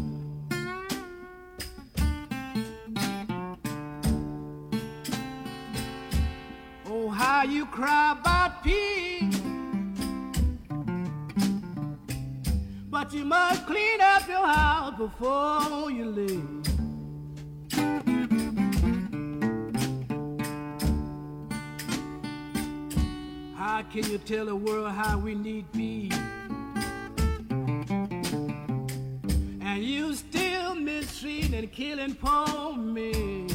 Oh, how you cry about peace, but you must clean up your house before you leave. How can you tell the world how we need peace, and you still mistreating and killing poor men?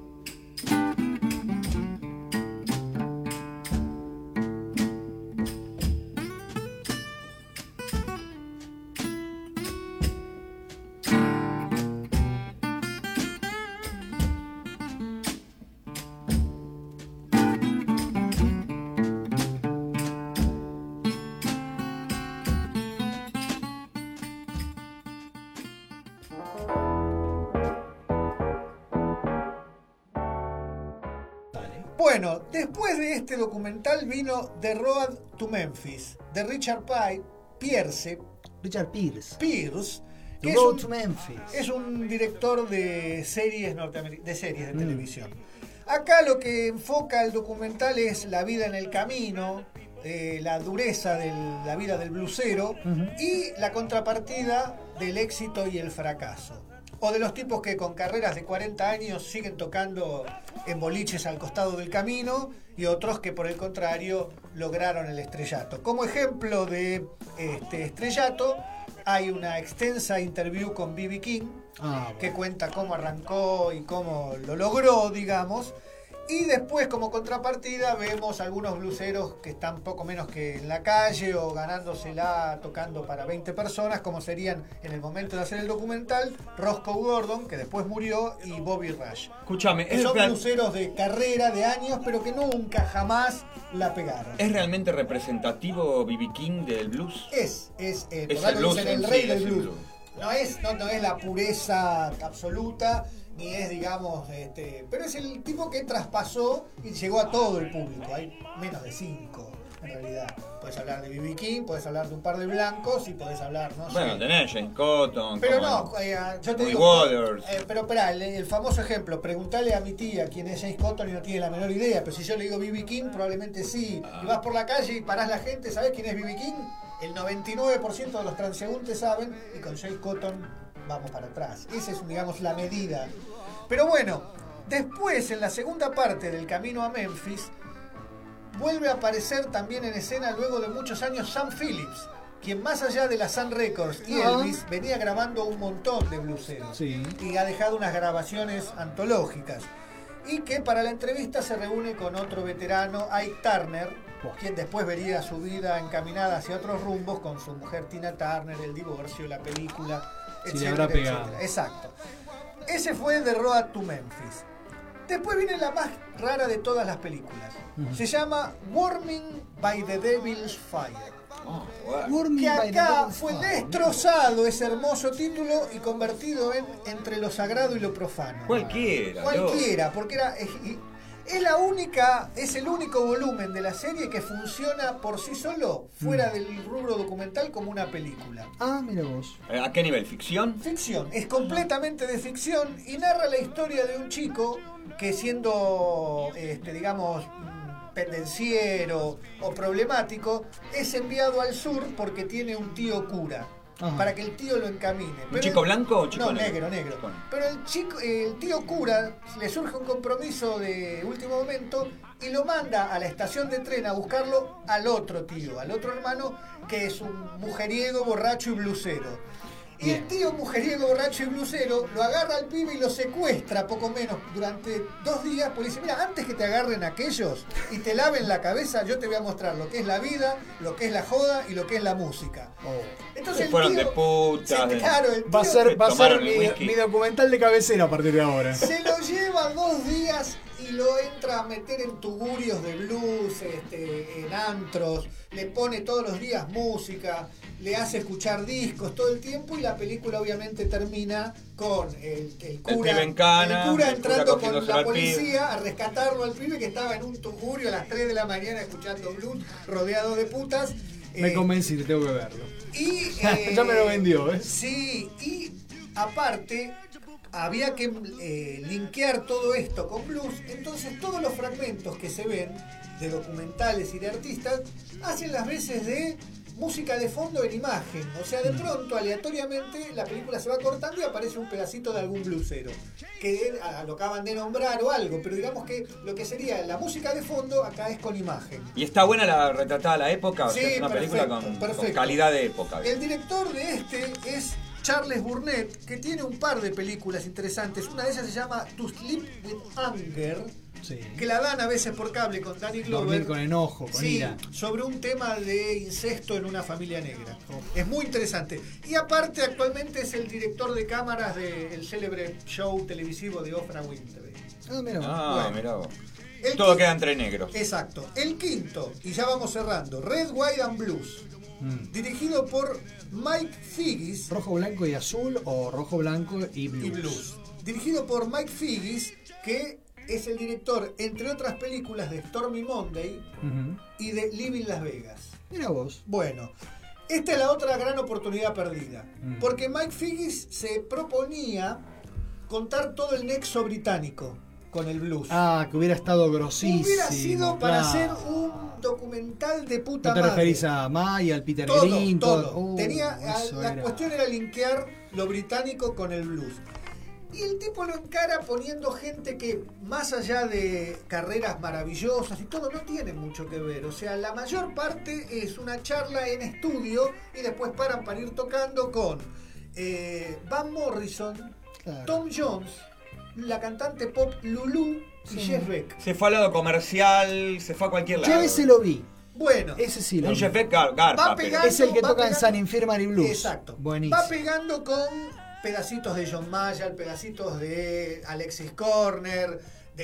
Bueno, después de este documental vino The Road to Memphis, de Richard Pye, Pierce. Richard Pierce. Pierce. The que Road es to un, Memphis. Es un director de series norteamericanas, de series de mm. televisión. Acá lo que enfoca el documental es la vida en el camino, eh, la dureza de la vida del blusero uh-huh. y la contrapartida del éxito y el fracaso. O de los tipos que con carreras de cuarenta años siguen tocando en boliches al costado del camino y otros que por el contrario lograron el estrellato. Como ejemplo de este estrellato hay una extensa interview con B B King ah, bueno. que cuenta cómo arrancó y cómo lo logró, digamos. Y después, como contrapartida, vemos algunos bluseros que están poco menos que en la calle o ganándosela tocando para veinte personas, como serían en el momento de hacer el documental Roscoe Gordon, que después murió, y Bobby Rush. Escúchame, Que es, son real- bluseros de carrera, de años, pero que nunca jamás la pegaron. ¿es realmente representativo B B King del blues? Es, es, eh, Es por algo el blues dicen en el sí, rey es del el blues. blues. No es, no, no es la pureza absoluta, ni es, digamos, este, pero es el tipo que traspasó y llegó a todo el público. Hay menos de cinco, en realidad. Puedes hablar de B B King, puedes hablar de un par de blancos y puedes hablar, no sé. Bueno, tenés James Cotton. Pero como no, eh, yo te Muddy digo, Waters. eh, pero espera, el, el famoso ejemplo, preguntale a mi tía quién es James Cotton y no tiene la menor idea, pero si yo le digo B B King, probablemente sí. Ah. Y vas por la calle y parás la gente, ¿sabés quién es B B King? El noventa y nueve por ciento de los transeúntes saben, y con James Cotton vamos para atrás. Esa es, digamos, la medida. Pero bueno, después, en la segunda parte del camino a Memphis, vuelve a aparecer también en escena luego de muchos años Sam Phillips, quien más allá de la Sun Records y Ah. Elvis venía grabando un montón de bluseros Sí. y ha dejado unas grabaciones antológicas, y que para la entrevista se reúne con otro veterano, Ike Turner, Buah. quien después vería su vida encaminada hacia otros rumbos con su mujer Tina Turner, el divorcio, la película, Sí, le etcétera, habrá pegado. etcétera. Exacto. Ese fue The Road to Memphis. Después viene la más rara de todas las películas. Ujú. Se llama Warming by the Devil's Fire. Oh, bueno. Warming Que by the acá Devil's fue Fire. destrozado ese hermoso título y convertido en Entre lo sagrado y lo profano. Cualquiera. Cualquiera, porque era es, es la única, es el único volumen de la serie que funciona por sí solo, fuera Mm. del rubro documental, como una película. Ah, mira vos. Eh, ¿A qué nivel? ¿Ficción? Ficción, es completamente de ficción y narra la historia de un chico que, siendo, este, digamos, mm, pendenciero o problemático, es enviado al sur porque tiene un tío cura. Ajá. Para que el tío lo encamine. ¿Un Pero chico el- blanco o chico no, negro? negro, negro. Bueno. Pero el chico, el tío cura le surge un compromiso de último momento y lo manda a la estación de tren a buscarlo al otro tío, al otro hermano, que es un mujeriego, borracho y blusero. Y el tío mujeriego, borracho y blusero lo agarra al pibe y lo secuestra poco menos durante dos días, porque dice, mira, antes que te agarren aquellos y te laven la cabeza, yo te voy a mostrar lo que es la vida, lo que es la joda y lo que es la música. Entonces Se el fueron tío- de putas. Sí, de- claro, el Va a tío ser, va a ser Tomaron el mi, whisky. mi documental de cabecera a partir de ahora. se lo lleva dos días y lo entra a meter en tugurios de blues, este, en antros, le pone todos los días música, le hace escuchar discos todo el tiempo, y la película obviamente termina con el, el cura, pibe en cana, el cura el cura entrando con cogiéndoselo la al pibe. policía a rescatarlo al pibe que estaba en un tugurio a las tres de la mañana escuchando blues, rodeado de putas. Me Eh, convencí, tengo que verlo. y, Ya me lo vendió, ¿eh? Sí, y aparte había que eh, linkear todo esto con blues, entonces todos los fragmentos que se ven de documentales y de artistas hacen las veces de música de fondo en imagen, o sea, de pronto aleatoriamente la película se va cortando y aparece un pedacito de algún blusero que ah, lo acaban de nombrar o algo, pero digamos que lo que sería la música de fondo acá es con imagen. ¿Y está buena la retratada la época? O sea, Sí, es una película perfecto, con, con perfecto. calidad de época. El director de este es Charles Burnett, que tiene un par de películas interesantes. Una de ellas se llama To Sleep with Anger, Sí. que la dan a veces por cable con Danny Glover. Dormir con enojo, con Sí, ira. sobre un tema de incesto en una familia negra. Es muy interesante. Y aparte, actualmente es el director de cámaras del célebre show televisivo de Oprah Winfrey. Ah, mira vos. Ah, Bueno. mirá vos. El Todo quin- queda entre negros. Exacto. El quinto, y ya vamos cerrando, Red, White and Blues, Mm. dirigido por Mike Figgis. ¿Rojo, blanco y azul o rojo, blanco y blues? y blues. Dirigido por Mike Figgis, que es el director, entre otras películas, de Stormy Monday Ujú. y de Living Las Vegas. Mira vos. Bueno, esta es la otra gran oportunidad perdida, Mm. porque Mike Figgis se proponía contar todo el nexo británico con el blues. Ah, que hubiera estado grosísimo. Hubiera sido para claro. hacer un documental de puta ¿No te madre. referís a Maya, al Peter Todo, Green? todo. Uh, Tenía, eso la era. cuestión era linkear lo británico con el blues. Y el tipo lo encara poniendo gente que, más allá de carreras maravillosas y todo, no tiene mucho que ver. O sea, la mayor parte es una charla en estudio y después paran para ir tocando con eh, Van Morrison, Claro. Tom Jones, la cantante pop Lulu y Jeff Beck. Se fue al lado comercial, se fue a cualquier lado. Yo ese lo vi. Bueno, ese sí lo un vi. Jeff Beck gar- garpa, Va pero- pegando, Es el que va toca en pegando- Sun Infirmary Blues. Exacto. Buenísimo. Va pegando con pedacitos de John Mayall, pedacitos de Alexis Corner,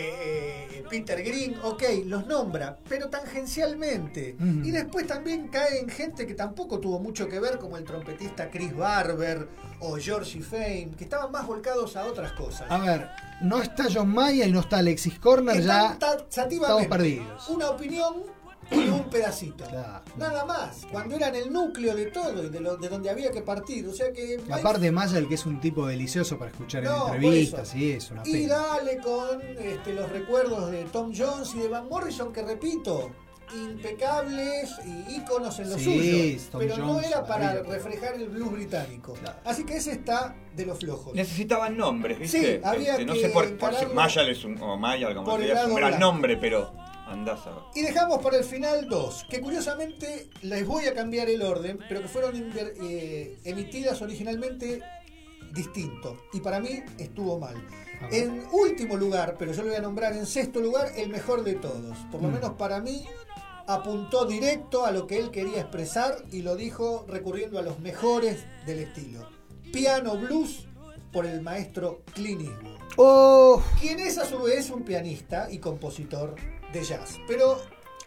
de eh, Peter Green, ok, los nombra, pero tangencialmente. Mm. Y después también cae en gente que tampoco tuvo mucho que ver, como el trompetista Chris Barber o Georgie Fame, que estaban más volcados a otras cosas. A ver, no está John Mayer y no está Alexis Corner, ya Están taxativamente estamos perdidos. una opinión y un pedacito. Claro. Nada más, cuando eran el núcleo de todo y de, lo, de donde había que partir. O sea que Y aparte Mayer, que es un tipo delicioso para escuchar No, en por entrevistas eso. y eso, una Y pena. dale con este, los recuerdos de Tom Jones y de Van Morrison, que repito, impecables y íconos en lo Sí, suyo. Tom Pero no Jones, era para maravilla. reflejar el blues británico. Claro. Así que ese está de los flojos. Necesitaban nombres, ¿viste? Sí, había Este, no que sé por, por si encararlo Mayall es un. O Mayall, como por se el diga, es un lado gran blanco. nombre, pero andás a ver. Y dejamos para el final dos, que curiosamente les voy a cambiar el orden, pero que fueron inver- eh, emitidas originalmente distinto. Y para mí estuvo mal. En último lugar, pero yo lo voy a nombrar en sexto lugar, el mejor de todos. Por lo Mm. menos para mí apuntó directo a lo que él quería expresar y lo dijo recurriendo a los mejores del estilo. Piano Blues por el maestro Clint Eastwood. Oh, Quien es a su vez un pianista y compositor de jazz. Pero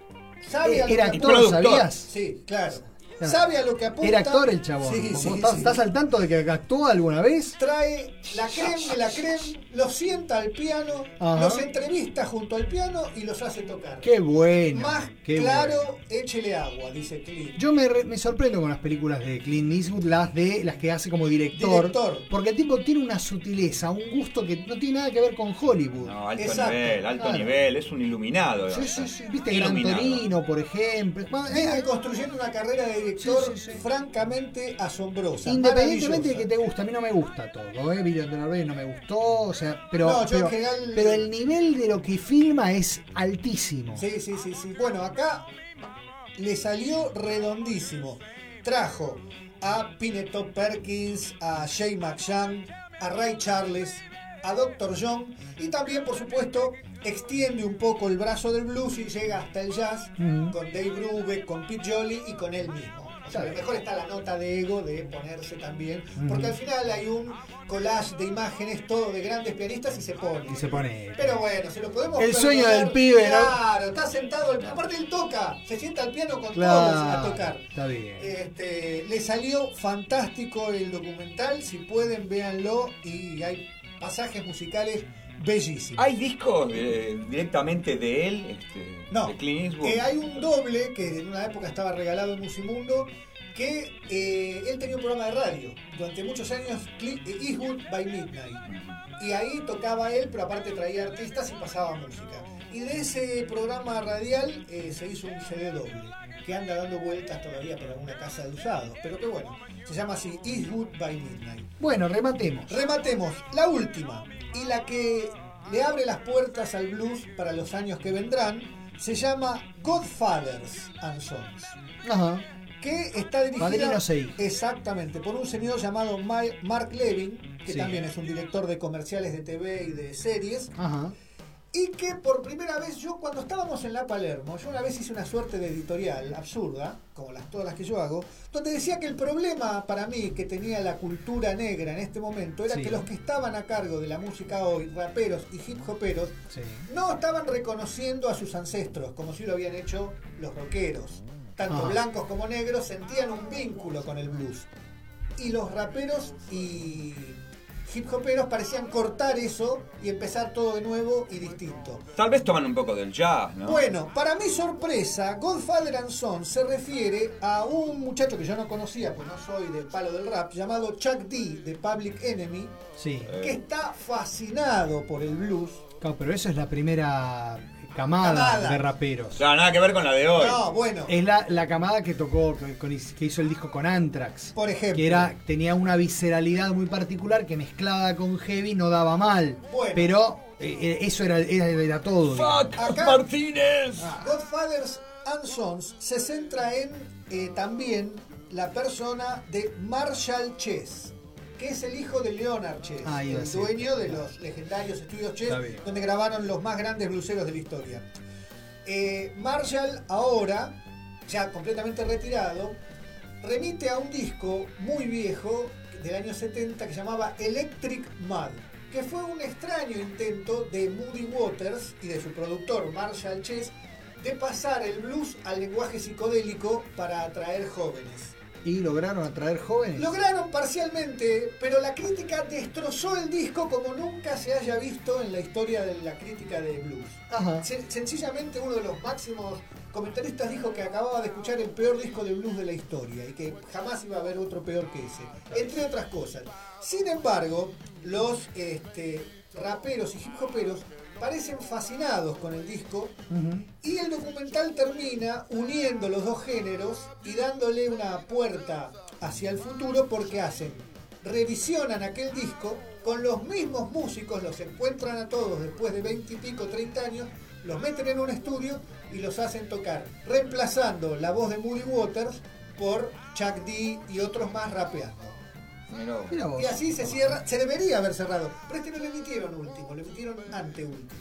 sabe Eh, a lo era que actor, apunta. ¿sabías? Sí, claro. Claro. Sabe a lo que apunta. era actor el chabón. Sí, ¿Vos sí, estás, sí. estás al tanto de que actuó alguna vez? Trae la creme de la creme, los sienta al piano, Ajá. los entrevista junto al piano y los hace tocar. Qué bueno. Más qué claro, bueno. échele agua, dice Clint. Yo me, re- me sorprendo con las películas de Clint Eastwood, las de las que hace como director, Director. porque el tipo tiene una sutileza, un gusto que no tiene nada que ver con Hollywood. No, alto Exacto, nivel, alto claro. nivel, es un iluminado. Sí, o sí, sea, sí. Viste, Gran iluminado. Torino, por ejemplo. Bueno, eh, Viene construyendo una carrera de director Sí, sí, sí. francamente asombrosa. Independientemente de que maravillosa. te guste, a mí no me gusta todo, ¿eh? Video de Norvege no me gustó, o sea, pero, No, yo en pero, general- pero el nivel de lo que filma es altísimo. Sí, sí, sí, sí. Bueno, acá le salió redondísimo. Trajo a Pinetop Perkins, a Jay McShann, a Ray Charles, a doctor John y también, por supuesto, extiende un poco el brazo del blues y llega hasta el jazz Ujú. con Dave Brubeck, con Pete Jolly y con él mismo. O sea, a lo mejor está la nota de ego de ponerse también, porque al final hay un collage de imágenes todo de grandes pianistas y se pone. Y se pone. Pero bueno, se lo podemos El sueño perdonar. del pibe, ¿no? Claro, está sentado, aparte él toca, se sienta al piano con Claro, todos a tocar. está bien. Este, le salió fantástico el documental, si pueden véanlo y hay pasajes musicales bellísimos. ¿Hay discos eh, directamente de él? Este, No, de Clint Eastwood. Eh, hay un doble que en una época estaba regalado en Musimundo, que eh, él tenía un programa de radio durante muchos años, Clint Eastwood by Midnight. Y ahí tocaba él, pero aparte traía artistas y pasaba música. Y de ese programa radial eh, se hizo un C D doble, que anda dando vueltas todavía por alguna casa de usados. Pero que bueno, se llama así, Eastwood by Midnight. Bueno, rematemos. Rematemos, la última, y la que le abre las puertas al blues para los años que vendrán, se llama Godfathers and Sons, Ajá. que está dirigida Padrinos e hijos. exactamente por un señor llamado Ma- Mark Levin, que Sí. también es un director de comerciales de T V y de series, Ajá. y que por primera vez, yo cuando estábamos en la Palermo, yo una vez hice una suerte de editorial absurda, como las, todas las que yo hago, donde decía que el problema para mí que tenía la cultura negra en este momento era Sí. que los que estaban a cargo de la música hoy, raperos y hip hoperos, Sí. no estaban reconociendo a sus ancestros, como si lo habían hecho los rockeros. Tanto Ah. blancos como negros sentían un vínculo con el blues. Y los raperos y hip hoperos parecían cortar eso y empezar todo de nuevo y distinto. Tal vez toman un poco del jazz, ¿no? Bueno, para mi sorpresa, Godfather and Son se refiere a un muchacho que yo no conocía, pues no soy del palo del rap, llamado Chuck D de Public Enemy, Sí. que está fascinado por el blues. Claro, pero eso es la primera camada, Camada. de raperos. Claro, nada que ver con la de hoy. No, bueno, Es la, la camada que tocó, que, con- que hizo el disco con Anthrax. por ejemplo. Que era, tenía una visceralidad muy particular que mezclada con heavy no daba mal. Bueno. Pero eh, eso era, era, era todo. ¡Fuck! digamos. Acá- ¡Martínez! Godfathers and Sons se centra en eh, también la persona de Marshall Chess, que es el hijo de Leonard Chess, Ah, iba a el ser. dueño de los legendarios estudios Chess, Está bien. donde grabaron los más grandes blueseros de la historia. Eh, Marshall ahora, ya completamente retirado, remite a un disco muy viejo del año setenta que se llamaba Electric Mud, que fue un extraño intento de Muddy Waters y de su productor Marshall Chess de pasar el blues al lenguaje psicodélico para atraer jóvenes. ¿Y lograron atraer jóvenes? Lograron parcialmente, pero la crítica destrozó el disco como nunca se haya visto en la historia de la crítica de blues. Ajá. Sen- sencillamente uno de los máximos comentaristas dijo que acababa de escuchar el peor disco de blues de la historia y que jamás iba a haber otro peor que ese, entre otras cosas. Sin embargo, los este, raperos y hip hoperos parecen fascinados con el disco y el documental termina uniendo los dos géneros y dándole una puerta hacia el futuro porque hacen, revisionan aquel disco con los mismos músicos, los encuentran a todos después de veinte y pico, treinta años, los meten en un estudio y los hacen tocar, reemplazando la voz de Muddy Waters por Chuck D y otros más rapeando. Mira vos. Y así se cierra, se debería haber cerrado, pero este no lo emitieron último, lo emitieron anteúltimo.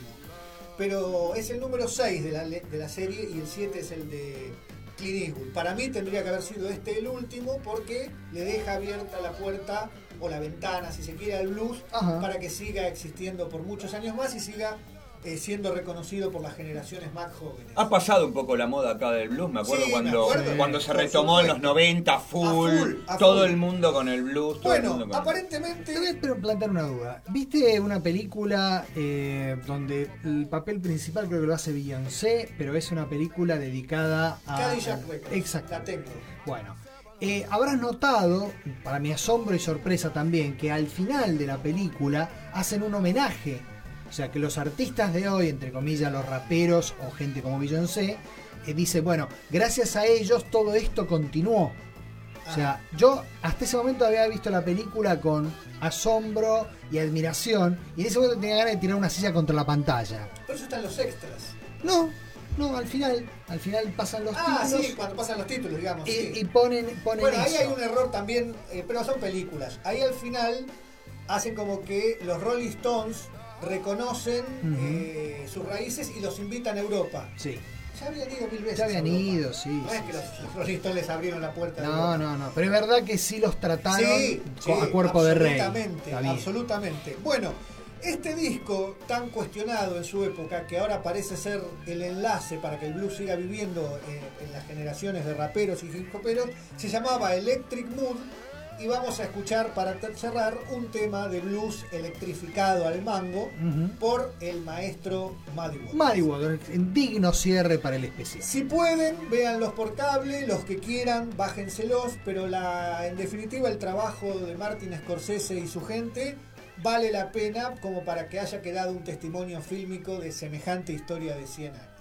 Pero es el número seis de la, de la serie y el siete es el de Clint Eastwood. Para mí tendría que haber sido este el último porque le deja abierta la puerta o la ventana, si se quiere, al blues. Ajá. Para que siga existiendo por muchos años más y siga eh, siendo reconocido por las generaciones más jóvenes. Ha pasado un poco la moda acá del blues, me acuerdo, Sí, me cuando, acuerdo. cuando se Por retomó en los supuesto. noventa, full, A full, a todo full. el mundo con el blues. Todo el Bueno, mundo con... aparentemente... Te voy a pero plantear una duda. ¿Viste una película eh, donde el papel principal creo que lo hace Beyoncé, pero es una película dedicada a... Cadillac Records, Exacto. la tengo. Bueno, eh, habrás notado, para mi asombro y sorpresa también, que al final de la película hacen un homenaje. O sea, que los artistas de hoy, entre comillas, los raperos o gente como Beyoncé, eh, dice, bueno, gracias a ellos todo esto continuó. O sea, yo hasta ese momento había visto la película con asombro y admiración, y en ese momento tenía ganas de tirar una silla contra la pantalla. Por eso están los extras. No, no, al final, al final pasan los Ah, títulos sí, cuando pasan los títulos, digamos. y, sí. y ponen, ponen Bueno, ahí eso. hay un error también, eh, pero son películas. Ahí al final hacen como que los Rolling Stones reconocen Ujú. eh, sus raíces y los invitan a Europa. Sí. Ya habían ido mil veces. Ya habían a Europa. ido, sí. No es que los, los Rolling Stones les abrieron la puerta. de No, Europa. no, no. Pero es verdad que sí los trataron Sí, co- sí, a cuerpo de rey. absolutamente, Está bien. absolutamente. Bueno, este disco tan cuestionado en su época, que ahora parece ser el enlace para que el blues siga viviendo eh, en las generaciones de raperos y hip hoperos, se llamaba Electric Mood. Y vamos a escuchar para cerrar un tema de blues electrificado al mango Ujú. por el maestro Muddy Waters. Muddy Waters, en digno cierre para el especial. Si pueden, véanlos por cable, los que quieran, bájenselos, pero la, en definitiva el trabajo de Martin Scorsese y su gente vale la pena como para que haya quedado un testimonio fílmico de semejante historia de cien años.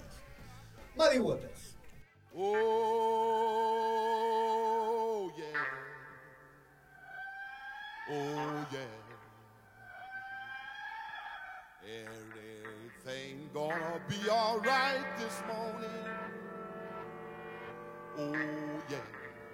Muddy Waters. Oh, yeah. Oh, yeah. Everything gonna be alright this morning. Oh, yeah.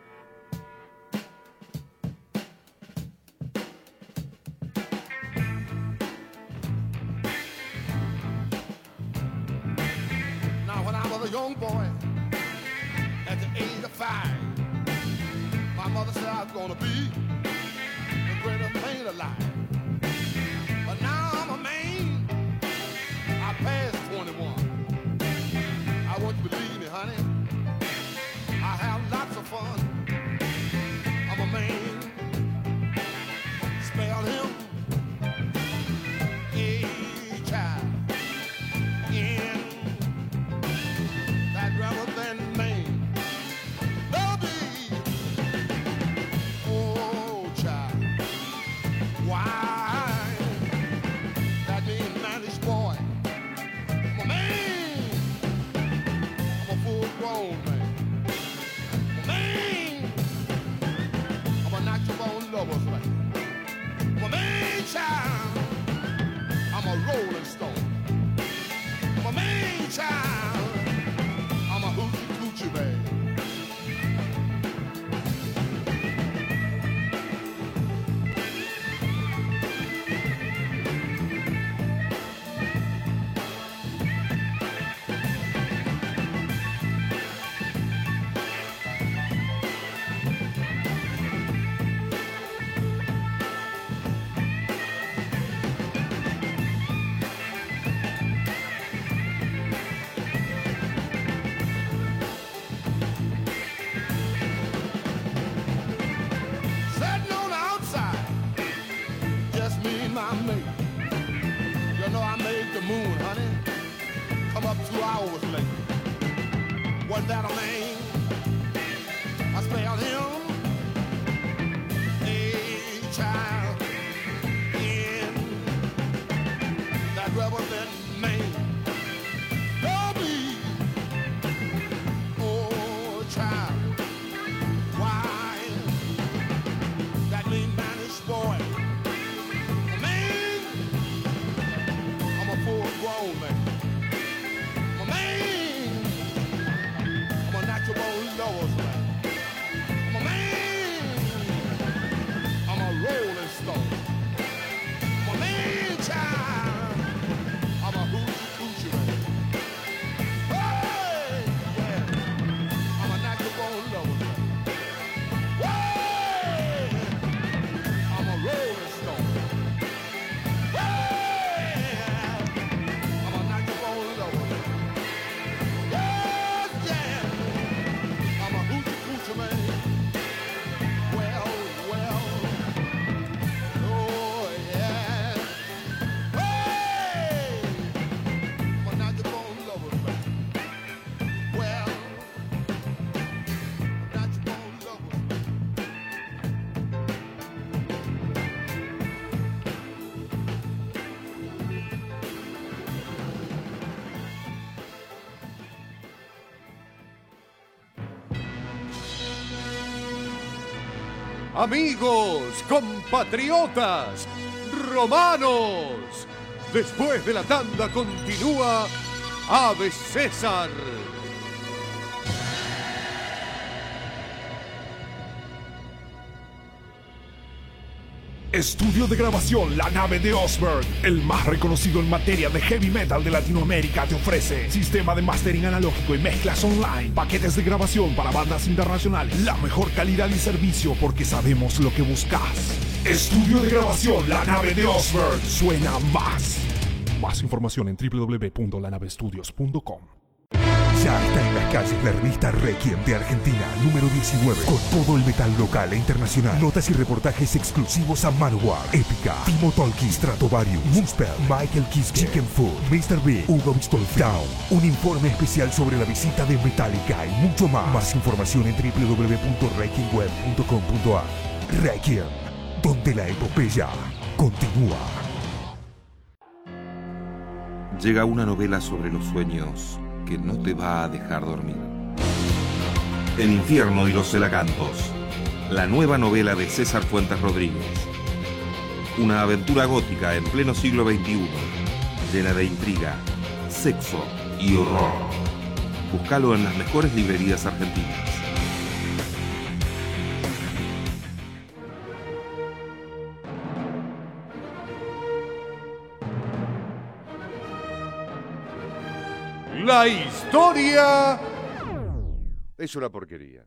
Now, when I was a young boy, at the age of five, my mother said I was gonna be the greatest man alive. But now I'm a man. I passed twenty-one. I want you to believe me, honey. I have lots of fun. I'm a man. Spell him H I N. That rather than man. W. Oh, child. Why? I was late. Was that a man? I spelled him a child in that represent man. Oh, me, oh, child, why that lean manish boy? A man, I'm a full grown man. I'm a man, I'm a natural lowers man. I'm a man, I'm a rolling stone. I'm a man, child, I'm a hoochie coochie man. Hey, yeah, I'm a natural lover man. Hey, I'm a rolling stone. Hey, I'm a natural lover man. Yes, yeah, I'm a hoochie coochie man. Well, well, oh yeah. Hey, I'm a natural lover man. Well, natural lover. Amigos, compatriotas, romanos, después de la tanda continúa Ave César. Estudio de grabación La Nave de Osberg, el más reconocido en materia de heavy metal de Latinoamérica, te ofrece sistema de mastering analógico y mezclas online, paquetes de grabación para bandas internacionales, la mejor calidad y servicio porque sabemos lo que buscas. Estudio de grabación La Nave de Osberg, suena más. Más información en w w w punto la nave studios punto com. Ya está en las calles la revista Requiem de Argentina, número diecinueve, con todo el metal local e internacional. Notas y reportajes exclusivos a Manowar, Épica, Timo Tolkki, Stratovarius, Moonspell, Michael Kiske, Chicken Food, mister Big, Hugo Bistolfi, Down. Un informe especial sobre la visita de Metallica y mucho más. Más información en w w w punto requiem web punto com punto a r. Requiem, donde la epopeya continúa. Llega una novela sobre los sueños que no te va a dejar dormir. El infierno y los celacantos, la nueva novela de César Fuentes Rodríguez. Una aventura gótica en pleno siglo veintiuno, llena de intriga, sexo y horror. Búscalo en las mejores librerías argentinas. La historia es una porquería.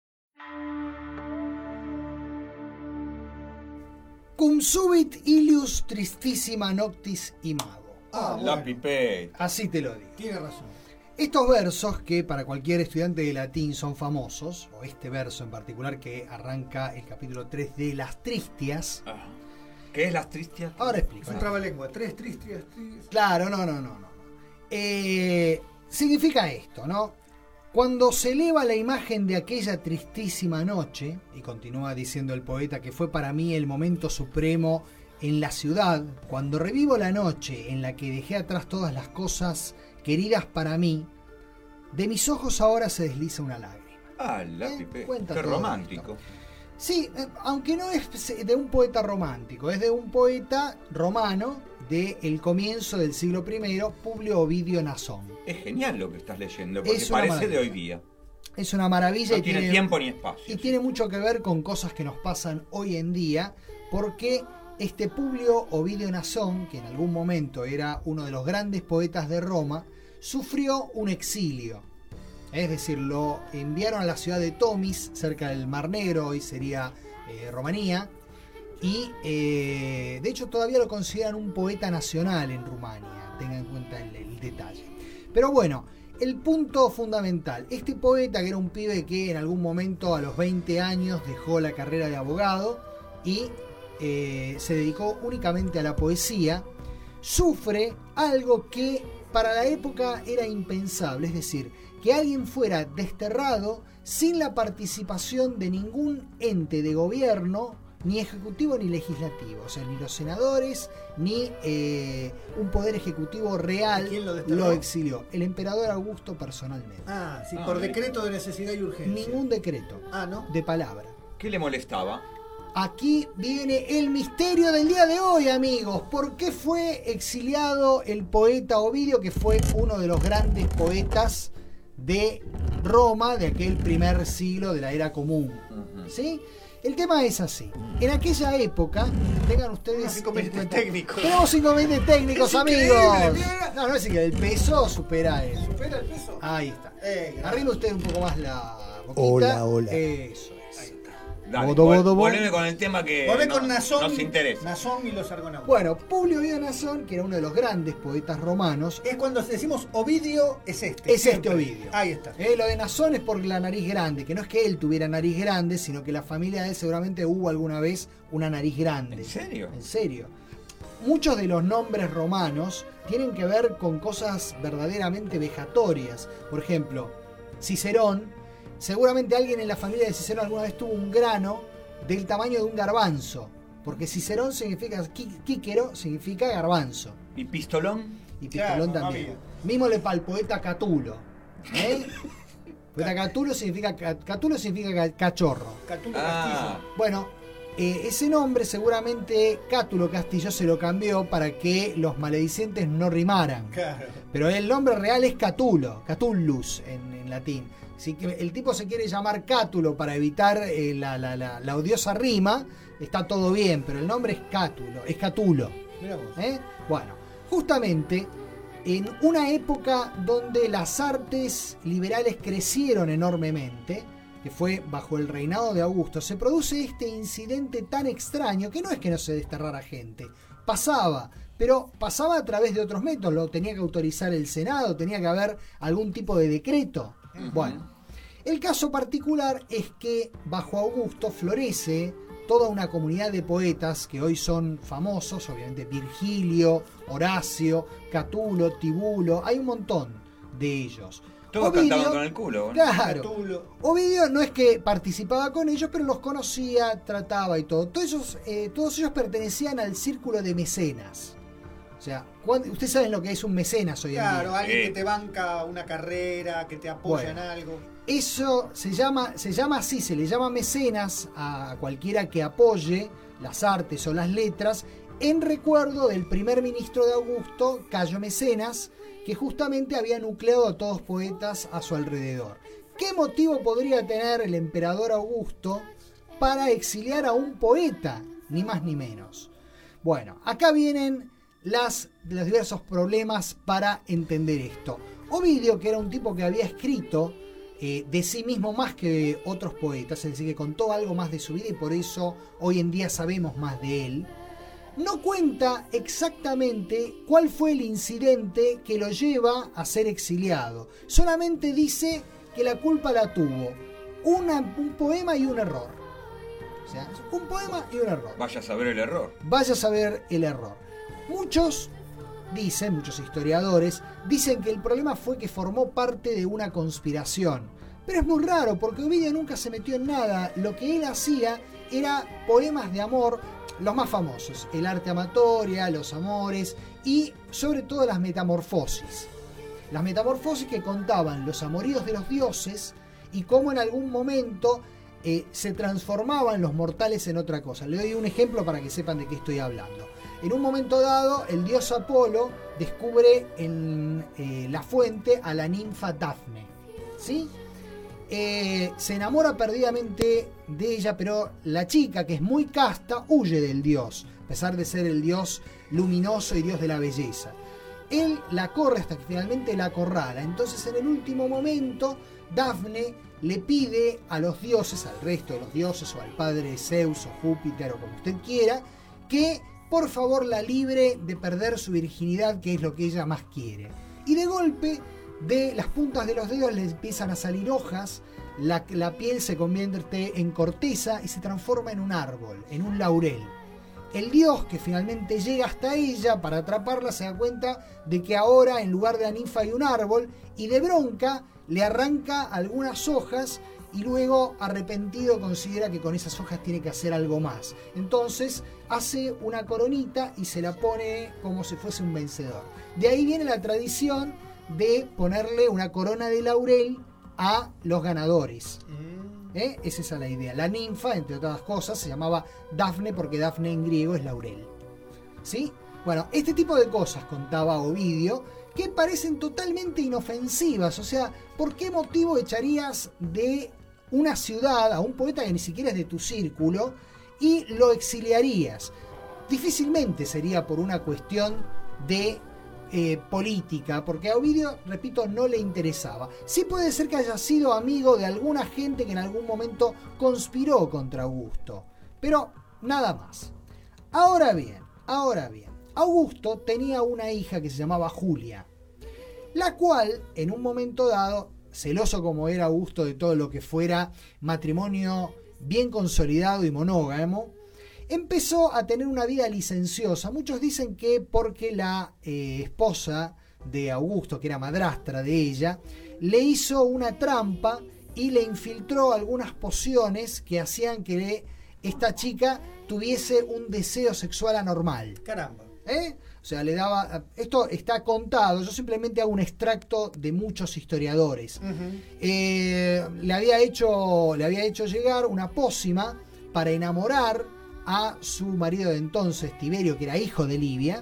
Cum subit ilius tristísima noctis imago. Ah, La bueno, pipeta. Así te lo digo. tiene razón. Estos versos, que para cualquier estudiante de latín son famosos, o este verso en particular que arranca el capítulo tres de Las Tristias. Ah. ¿Qué es las tristias? Ahora explico. Es un trabalengua. Tres tristias. Tres. Claro, no, no, no, no. no. Eh, significa esto, ¿no? Cuando se eleva la imagen de aquella tristísima noche, y continúa diciendo el poeta que fue para mí el momento supremo en la ciudad, cuando revivo la noche en la que dejé atrás todas las cosas queridas para mí, de mis ojos ahora se desliza una lágrima. Ah, la Eh, pipeta. cuenta Qué todo romántico. esto. Sí, eh, aunque no es de un poeta romántico, es de un poeta romano del comienzo del siglo primero, Publio Ovidio Nasón. Es genial lo que estás leyendo, porque Es una parece maravilla. de hoy día. Es una maravilla No y tiene tiene, tiempo ni espacio. y tiene mucho que ver con cosas que nos pasan hoy en día, porque este Publio Ovidio Nasón, que en algún momento era uno de los grandes poetas de Roma, sufrió un exilio. Es decir, lo enviaron a la ciudad de Tomis, cerca del Mar Negro, hoy sería eh, Rumanía, y eh, de hecho todavía lo consideran un poeta nacional en Rumania, tengan en cuenta el, el detalle. Pero bueno, el punto fundamental, este poeta, que era un pibe que en algún momento a los veinte años dejó la carrera de abogado y eh, se dedicó únicamente a la poesía, sufre algo que para la época era impensable, es decir, que alguien fuera desterrado sin la participación de ningún ente de gobierno, ni ejecutivo ni legislativo, o sea, ni los senadores, ni eh, un poder ejecutivo real. ¿Quién lo desterró? Lo exilió. El emperador Augusto personalmente. Ah, sí, Ah, por bien. decreto de necesidad y urgencia. Ningún decreto. Ah, ¿no? De palabra. ¿Qué le molestaba? Aquí viene el misterio del día de hoy, amigos. ¿Por qué fue exiliado el poeta Ovidio, que fue uno de los grandes poetas de Roma de aquel primer siglo de la era común? Ujú. ¿Sí? El tema es así. En aquella época, tengan ustedes Unos inconvenientes en cuenta- técnicos. Tenemos inconvenientes técnicos, Es amigos. increíble, mira. No, no es que el peso supera eso. ¿Supera el peso? Ahí está. Eh, gracias. Arriba usted un poco más la boquita. Hola, hola. Eso es. Dale, Bodo, vol- bodo, bodo. volveme con el tema que Volvé no- con Nazón, nos interesa. Nazón y los argonautas. Bueno, Publio Ovidio Nasón, que era uno de los grandes poetas romanos, Es cuando decimos Ovidio, es este. es este siempre. Ovidio. Ahí está. Eh, lo de Nasón es por la nariz grande, que no es que él tuviera nariz grande, sino que la familia de él seguramente hubo alguna vez una nariz grande. ¿En serio? En serio. Muchos de los nombres romanos tienen que ver con cosas verdaderamente vejatorias. Por ejemplo, Cicerón, seguramente alguien en la familia de Cicerón alguna vez tuvo un grano del tamaño de un garbanzo, porque Cicerón significa, qui- quíquero significa garbanzo, ¿Y pistolón? y Claro, pistolón no también. había. Mismo le para el poeta Catulo. ¿eh? Poeta Catulo significa, Catulo significa ca- cachorro. Catulo Ah, Bueno, eh, ese nombre seguramente Cátulo Castillo se lo cambió para que los maledicentes no rimaran. Castillo. Claro. Pero el nombre real es Catulo, Catullus en, en latín. Así que el tipo se quiere llamar Cátulo para evitar eh, la, la- la- la odiosa rima, está todo bien, pero el nombre es Cátulo, es Catulo. Mira vos. ¿eh? Bueno, justamente en una época donde las artes liberales crecieron enormemente, que fue bajo el reinado de Augusto, se produce este incidente tan extraño que no es que no se desterrara gente, pasaba, pero pasaba a través de otros métodos, lo tenía que autorizar el Senado, tenía que haber algún tipo de decreto. Bueno, el caso particular es que bajo Augusto florece toda una comunidad de poetas que hoy son famosos, obviamente Virgilio, Horacio, Catulo, Tibulo, hay un montón de ellos. todos Ovidio- cantaban con el culo. ¿no? Claro. Catulo. Ovidio no es que participaba con ellos, pero los conocía, trataba y todo. Todos ellos, eh, todos ellos pertenecían al círculo de mecenas. O sea, cuando- ustedes saben lo que es un mecenas hoy en Claro, día. alguien Eh. que te banca una carrera, que te apoya Bueno. en algo. Eso se llama, se llama así, se le llama mecenas a cualquiera que apoye las artes o las letras en recuerdo del primer ministro de Augusto, Cayo Mecenas, que justamente había nucleado a todos poetas a su alrededor. ¿Qué motivo podría tener el emperador Augusto para exiliar a un poeta? Ni más ni menos. Bueno, acá vienen las, los diversos problemas para entender esto. Ovidio, que era un tipo que había escrito eh, de sí mismo más que otros poetas, es decir, que contó algo más de su vida y por eso hoy en día sabemos más de él, no cuenta exactamente cuál fue el incidente que lo lleva a ser exiliado. Solamente dice que la culpa la tuvo una, un poema y un error. O sea, un poema y un error. Vaya a saber el error. Vaya a saber el error. Muchos dicen, muchos historiadores, dicen que el problema fue que formó parte de una conspiración. Pero es muy raro porque Ovidio nunca se metió en nada. Lo que él hacía era poemas de amor, los más famosos, el arte amatoria, los amores y sobre todo las metamorfosis. Las metamorfosis que contaban los amoríos de los dioses y cómo en algún momento eh, se transformaban los mortales en otra cosa. Le doy un ejemplo para que sepan de qué estoy hablando. En un momento dado, el dios Apolo descubre en eh, la fuente a la ninfa Dafne. ¿Sí? Eh, se enamora perdidamente de ella, pero la chica, que es muy casta, huye del dios, a pesar de ser el dios luminoso y dios de la belleza. Él la corre hasta que finalmente la acorrala. Entonces, en el último momento, Dafne le pide a los dioses, al resto de los dioses, o al padre Zeus o Júpiter, o como usted quiera, que por favor la libre de perder su virginidad, que es lo que ella más quiere. Y de golpe, de las puntas de los dedos le empiezan a salir hojas, la, la piel se convierte en corteza y se transforma en un árbol, en un laurel. El dios que finalmente llega hasta ella para atraparla se da cuenta de que ahora en lugar de la ninfa hay un árbol y de bronca le arranca algunas hojas y luego arrepentido considera que con esas hojas tiene que hacer algo más. Entonces hace una coronita y se la pone como si fuese un vencedor. De ahí viene la tradición de ponerle una corona de laurel a los ganadores. ¿Eh? Es esa la idea. La ninfa, entre otras cosas, se llamaba Dafne porque Dafne en griego es laurel. ¿Sí? Bueno, este tipo de cosas contaba Ovidio que parecen totalmente inofensivas. O sea, ¿por qué motivo echarías de una ciudad a un poeta que ni siquiera es de tu círculo y lo exiliarías? Difícilmente sería por una cuestión de Eh, política, porque a Ovidio, repito, no le interesaba. Sí puede ser que haya sido amigo de alguna gente que en algún momento conspiró contra Augusto, pero nada más. Ahora bien, ahora bien, Augusto tenía una hija que se llamaba Julia, la cual en un momento dado, celoso como era Augusto de todo lo que fuera matrimonio bien consolidado y monógamo, empezó a tener una vida licenciosa. Muchos dicen que porque la eh, esposa de Augusto, que era madrastra de ella, le hizo una trampa y le infiltró algunas pociones que hacían que esta chica tuviese un deseo sexual anormal. Caramba. ¿Eh? O sea, le daba... Esto está contado, yo simplemente hago un extracto de muchos historiadores. Uh-huh. eh, le, había hecho, le había hecho llegar una pócima para enamorar a su marido de entonces, Tiberio, que era hijo de Livia,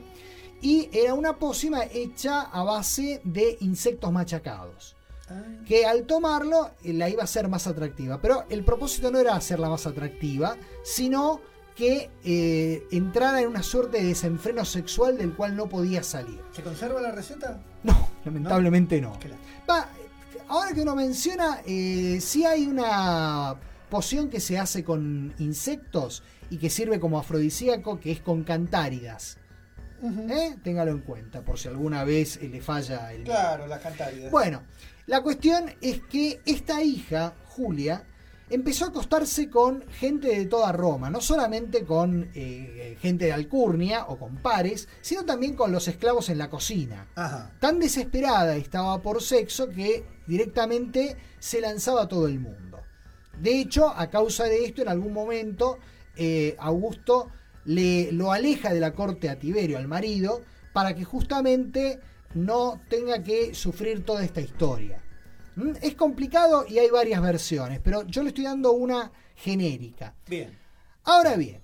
y era una pócima hecha a base de insectos machacados, Ay. que al tomarlo la iba a hacer más atractiva. Pero el propósito no era hacerla más atractiva, sino que eh, entrara en una suerte de desenfreno sexual del cual no podía salir. ¿Se conserva la receta? No, lamentablemente no. no. La... Va, ahora que uno menciona, eh, sí hay una poción que se hace con insectos y que sirve como afrodisíaco, que es con cantáridas. Uh-huh. ¿Eh? Téngalo en cuenta, por si alguna vez le falla el... Claro, las cantáridas. Bueno, la cuestión es que esta hija, Julia, empezó a acostarse con gente de toda Roma, no solamente con eh, gente de alcurnia o con pares, sino también con los esclavos en la cocina. Ajá. Tan desesperada estaba por sexo que directamente se lanzaba a todo el mundo. De hecho, a causa de esto, en algún momento, eh, Augusto le, lo aleja de la corte a Tiberio, al marido, para que justamente no tenga que sufrir toda esta historia. ¿Mm? Es complicado y hay varias versiones, pero yo le estoy dando una genérica. Bien. Ahora bien,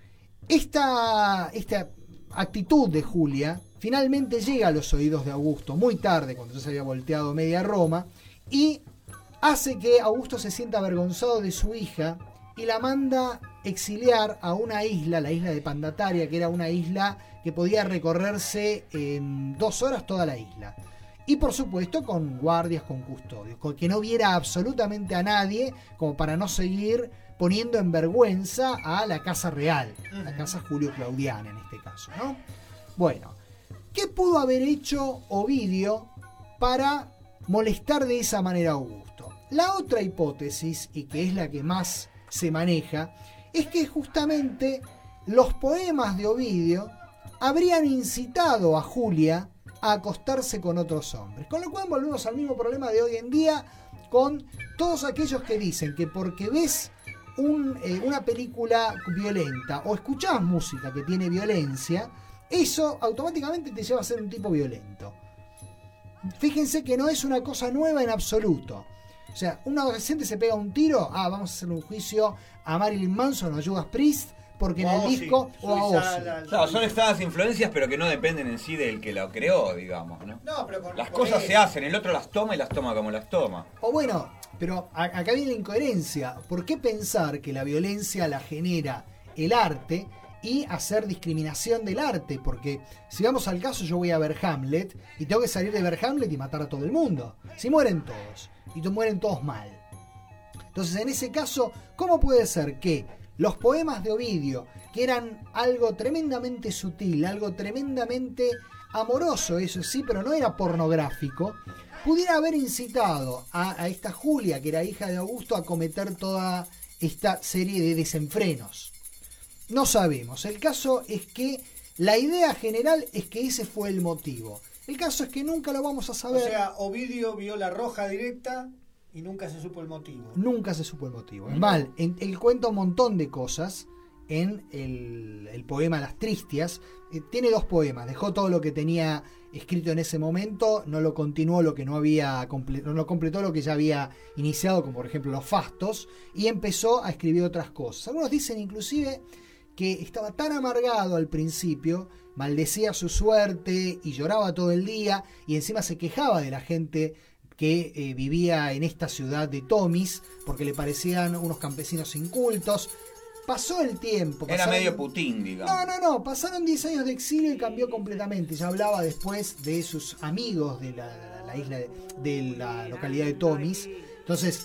esta, esta actitud de Julia finalmente llega a los oídos de Augusto, muy tarde, cuando ya se había volteado media Roma, y hace que Augusto se sienta avergonzado de su hija y la manda exiliar a una isla, la isla de Pandataria, que era una isla que podía recorrerse en dos horas toda la isla. Y por supuesto con guardias, con custodios, con que no viera absolutamente a nadie, como para no seguir poniendo en vergüenza a la casa real, uh-huh. la casa Julio Claudiana en este caso, ¿no? Bueno, ¿qué pudo haber hecho Ovidio para molestar de esa manera a Augusto? La otra hipótesis, y que es la que más se maneja, es que justamente los poemas de Ovidio habrían incitado a Julia a acostarse con otros hombres. Con lo cual volvemos al mismo problema de hoy en día con todos aquellos que dicen que porque ves un, eh, una película violenta o escuchás música que tiene violencia, eso automáticamente te lleva a ser un tipo violento. Fíjense que no es una cosa nueva en absoluto. O sea, un adolescente se pega un tiro, ah, vamos a hacer un juicio a Marilyn Manson o a Judas Priest, porque en el disco, o a Ozzy. Claro, son estas influencias, pero que no dependen en sí del que lo creó, digamos, ¿no? No, pero con, las con cosas él. se hacen, el otro las toma y las toma como las toma. O bueno, pero acá viene la incoherencia. ¿Por qué pensar que la violencia la genera el arte y hacer discriminación del arte? Porque si vamos al caso, yo voy a ver Hamlet y tengo que salir de ver Hamlet y matar a todo el mundo. Si mueren todos, y te mueren todos mal. Entonces, en ese caso, ¿cómo puede ser que los poemas de Ovidio, que eran algo tremendamente sutil, algo tremendamente amoroso, eso sí, pero no era pornográfico, pudiera haber incitado a, a esta Julia, que era hija de Augusto, a cometer toda esta serie de desenfrenos? No sabemos. El caso es que la idea general es que ese fue el motivo. El caso es que nunca lo vamos a saber. O sea, Ovidio vio la roja directa y nunca se supo el motivo. Nunca se supo el motivo. Es mal, en- él cuenta un montón de cosas en el, el poema Las Tristias. Eh, tiene dos poemas. Dejó todo lo que tenía escrito en ese momento, no lo continuó lo que no había comple- no lo completó lo que ya había iniciado, como por ejemplo los fastos, y empezó a escribir otras cosas. Algunos dicen inclusive que estaba tan amargado al principio, maldecía su suerte y lloraba todo el día, y encima se quejaba de la gente que eh, vivía en esta ciudad de Tomis, porque le parecían unos campesinos incultos. Pasó el tiempo. Era pasaron- medio Putin, digamos. No, no, no. Pasaron diez años de exilio y cambió completamente. Ya hablaba después de sus amigos de la, la- la isla de, de la localidad de Tomis. Entonces,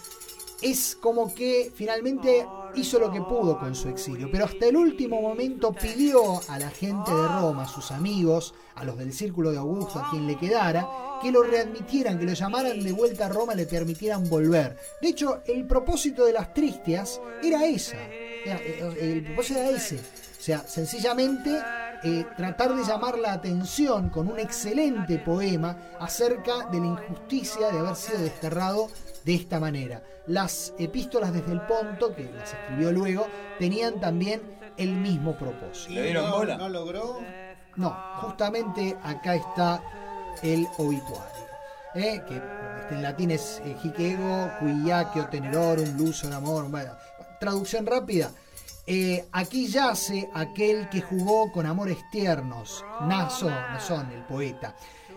es como que finalmente hizo lo que pudo con su exilio. Pero hasta el último momento pidió a la gente de Roma, a sus amigos, a los del círculo de Augusto, a quien le quedara, que lo readmitieran, que lo llamaran de vuelta a Roma, le permitieran volver. De hecho, el propósito de las Tristias era esa. Era- el propósito era ese. O sea, sencillamente eh, tratar de llamar la atención con un excelente poema acerca de la injusticia de haber sido desterrado de esta manera. Las epístolas desde el Ponto, que las escribió luego, tenían también el mismo propósito. ¿Le dieron no, bola? no logró. No, justamente acá está el obituario. ¿eh? Que este, en latín es eh, hic ego, qui iaceo tenerorum, luso en amor. Bueno, traducción rápida. Eh, aquí yace aquel que jugó con amores tiernos, Naso, Nasón, el poeta,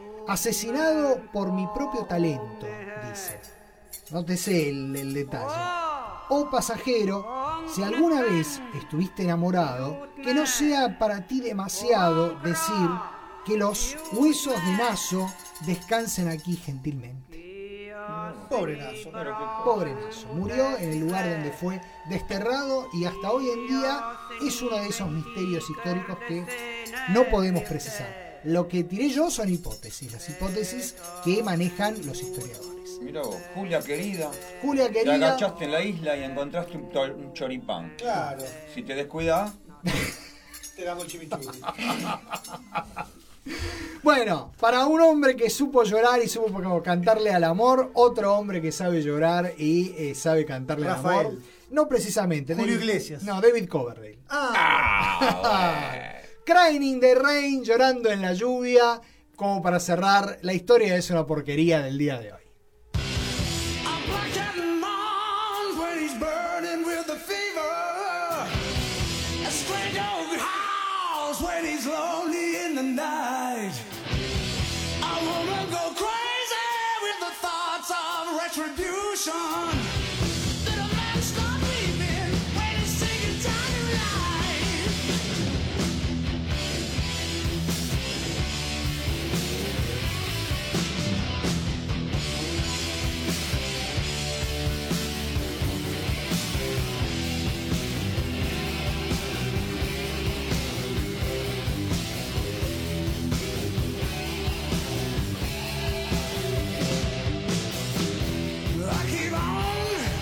asesinado por mi propio talento, dice. Nótese el, el detalle. Oh pasajero, si alguna vez estuviste enamorado, que no sea para ti demasiado decir que los huesos de Naso descansen aquí gentilmente. Pobre Naso. Pobre Naso, murió en el lugar donde fue desterrado y hasta hoy en día es uno de esos misterios históricos que no podemos precisar. Lo que tiré yo son hipótesis, las hipótesis que manejan los historiadores. Mira vos, Julia querida. Julia Te querida, agachaste en la isla y encontraste un, to- un choripán. Claro, Si te descuidas, te damos el chimichurri. bueno, para un hombre que supo llorar y supo como cantarle al amor, otro hombre que sabe llorar y eh, sabe cantarle al Rafael. amor, no precisamente. Julio David- Iglesias. No, David Coverdale. Ah, Crying in the Rain, llorando en la lluvia, como para cerrar, la historia es una porquería del día de hoy. A black cat mourns when he's burning with the fever. A stray dog howls when he's lonely in the night. A woman go crazy with the thoughts of retribution. Then a man start weeping when he's singing time to life. I keep on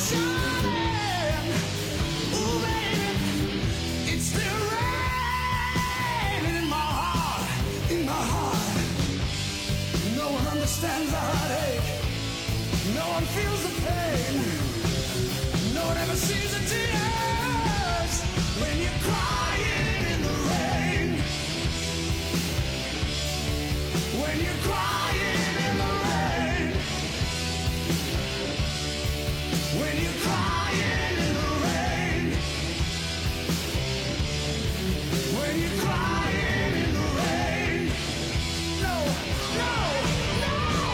shining. Ooh, baby, it's still raining in my heart, in my heart. No one understands the heartache. No one feels the pain. No one ever sees the tears when you're crying in the rain. When you're crying in the rain. When you're crying in the rain. When you're crying in the rain. No, no, no.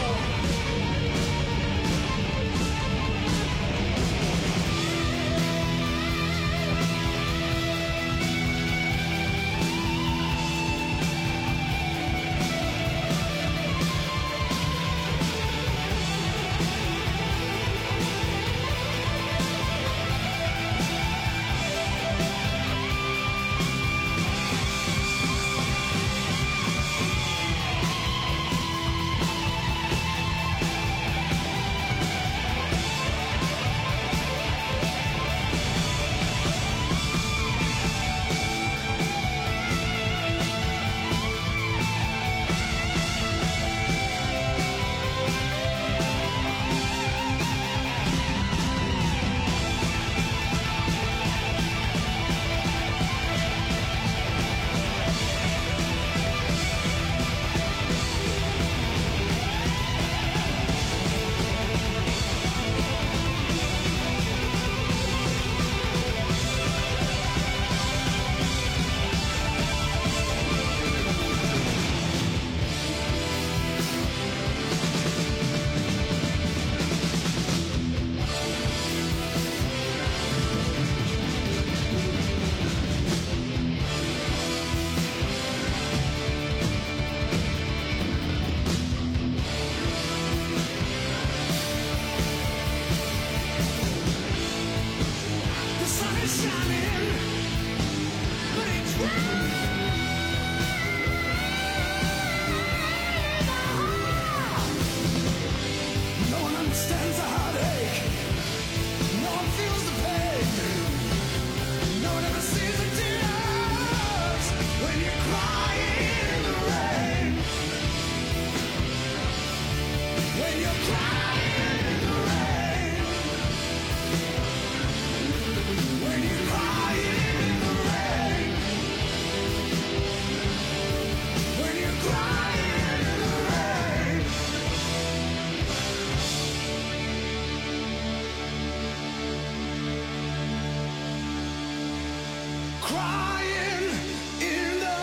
The sun is shining, but it's raining. No one understands the heartache. No one feels the pain. No one ever sees the tears when you're crying in the rain. When you're crying in the rain. When you're crying in the rain. When you're crying in the rain. Crying in the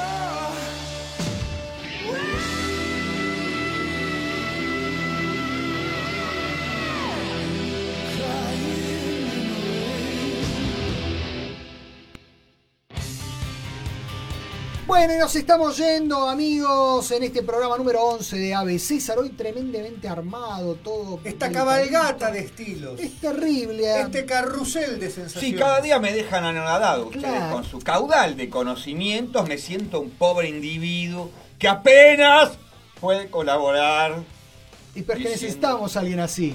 Bueno, y nos estamos yendo, amigos, en este programa número once de A B César. Hoy tremendamente armado, todo. Esta cabalgata de estilos. Es terrible. Este carrusel de sensaciones. Sí, cada día me dejan anonadado. Ustedes Claro. con su caudal de conocimientos me siento un pobre individuo que apenas puede colaborar. Y porque diciendo- necesitamos a alguien así.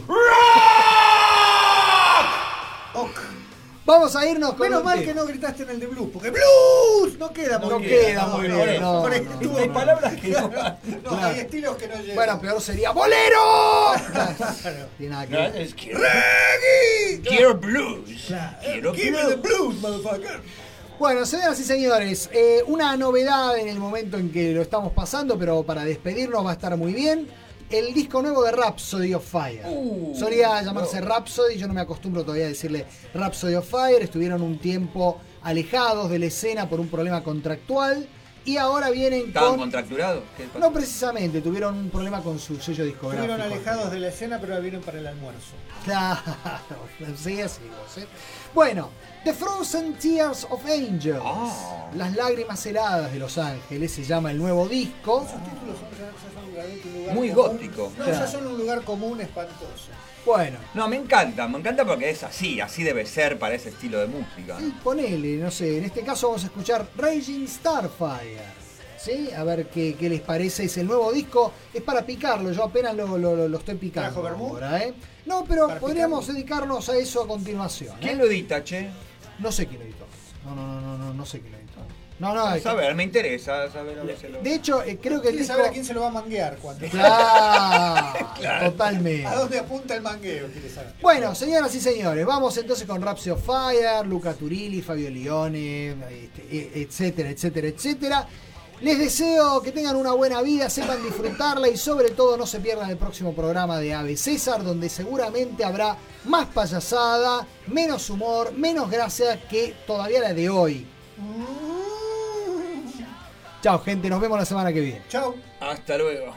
Ok. Vamos a irnos con Menos un mal tema. que no gritaste en el de blues, porque blues no queda muy No bien. queda muy no, bien, no, Por no, estilos- Hay palabras que no. No, Claro. hay estilos que no llegan. Bueno, peor sería ¡bolero! Tiene nada que No, ver. es quiero, ¡Reggae! quiero blues. Claro. Quiero Give me the blues. blues, motherfucker. Bueno, señoras y señores, eh, una novedad en el momento en que lo estamos pasando, pero para despedirnos va a estar muy bien. El disco nuevo de Rhapsody of Fire. Uh, Solía llamarse no. Rhapsody, yo no me acostumbro todavía a decirle Rhapsody of Fire. Estuvieron un tiempo alejados de la escena por un problema contractual y ahora vienen ¿Estaban con... contracturados? ¿Qué pasó? No precisamente, tuvieron un problema con su sello discográfico. Estuvieron alejados de la escena, pero vienen para el almuerzo. Claro, sí, así vos, ¿eh? Bueno, The Frozen Tears of Angels, Oh. Las lágrimas heladas de Los Ángeles, se llama el nuevo disco. Esos títulos son, ya- ya son un lugar- un lugar Muy común. gótico. No, Claro. ya son un lugar común espantoso. Bueno, No, me encanta, me encanta porque es así, así debe ser para ese estilo de música. y ponele, no sé, en este caso vamos a escuchar Raging Starfire. ¿sí? A ver qué, qué les parece. Es el nuevo disco, es para picarlo, yo apenas lo, lo, lo estoy picando ¿Trajo vermú? ahora, ¿eh? No, pero Para podríamos picarlo. dedicarnos a eso a continuación. ¿eh? ¿Quién lo edita, che? No sé quién lo editó. No, no, no, no, no, no sé quién lo editó. No, no, A es- saber, me interesa saber a ver si lo... de hecho, eh, creo que el ¿Quiere disco... saber a quién se lo va a manguear cuando? Claro, totalmente. ¿A dónde apunta el mangueo? ¿Quiere saber? Bueno, señoras y señores, vamos entonces con Rhapsody of Fire, Luca Turilli, Fabio Lione, este, etcétera, etcétera, etcétera. Les deseo que tengan una buena vida, sepan disfrutarla y sobre todo no se pierdan el próximo programa de Ave César, donde seguramente habrá más payasada, menos humor, menos gracia que todavía la de hoy. Chao, gente, nos vemos la semana que viene. Chao. Hasta luego.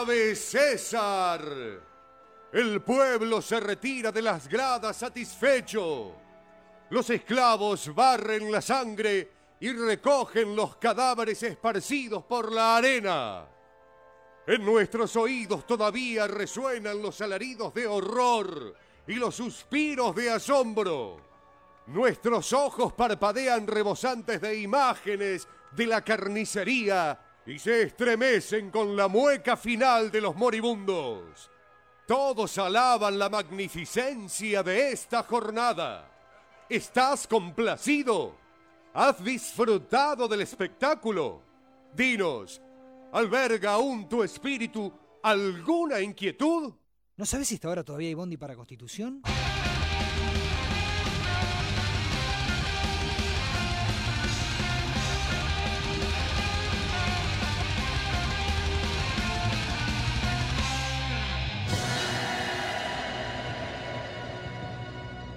¡Ave César! El pueblo se retira de las gradas satisfecho. Los esclavos barren la sangre y recogen los cadáveres esparcidos por la arena. En nuestros oídos todavía resuenan los alaridos de horror y los suspiros de asombro. Nuestros ojos parpadean rebosantes de imágenes de la carnicería y se estremecen con la mueca final de los moribundos. Todos alaban la magnificencia de esta jornada. ¿Estás complacido? ¿Has disfrutado del espectáculo? Dinos, ¿alberga aún tu espíritu alguna inquietud? ¿No sabes si hasta ahora todavía hay bondi para Constitución?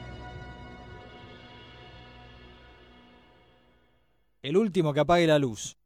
El último que apague la luz.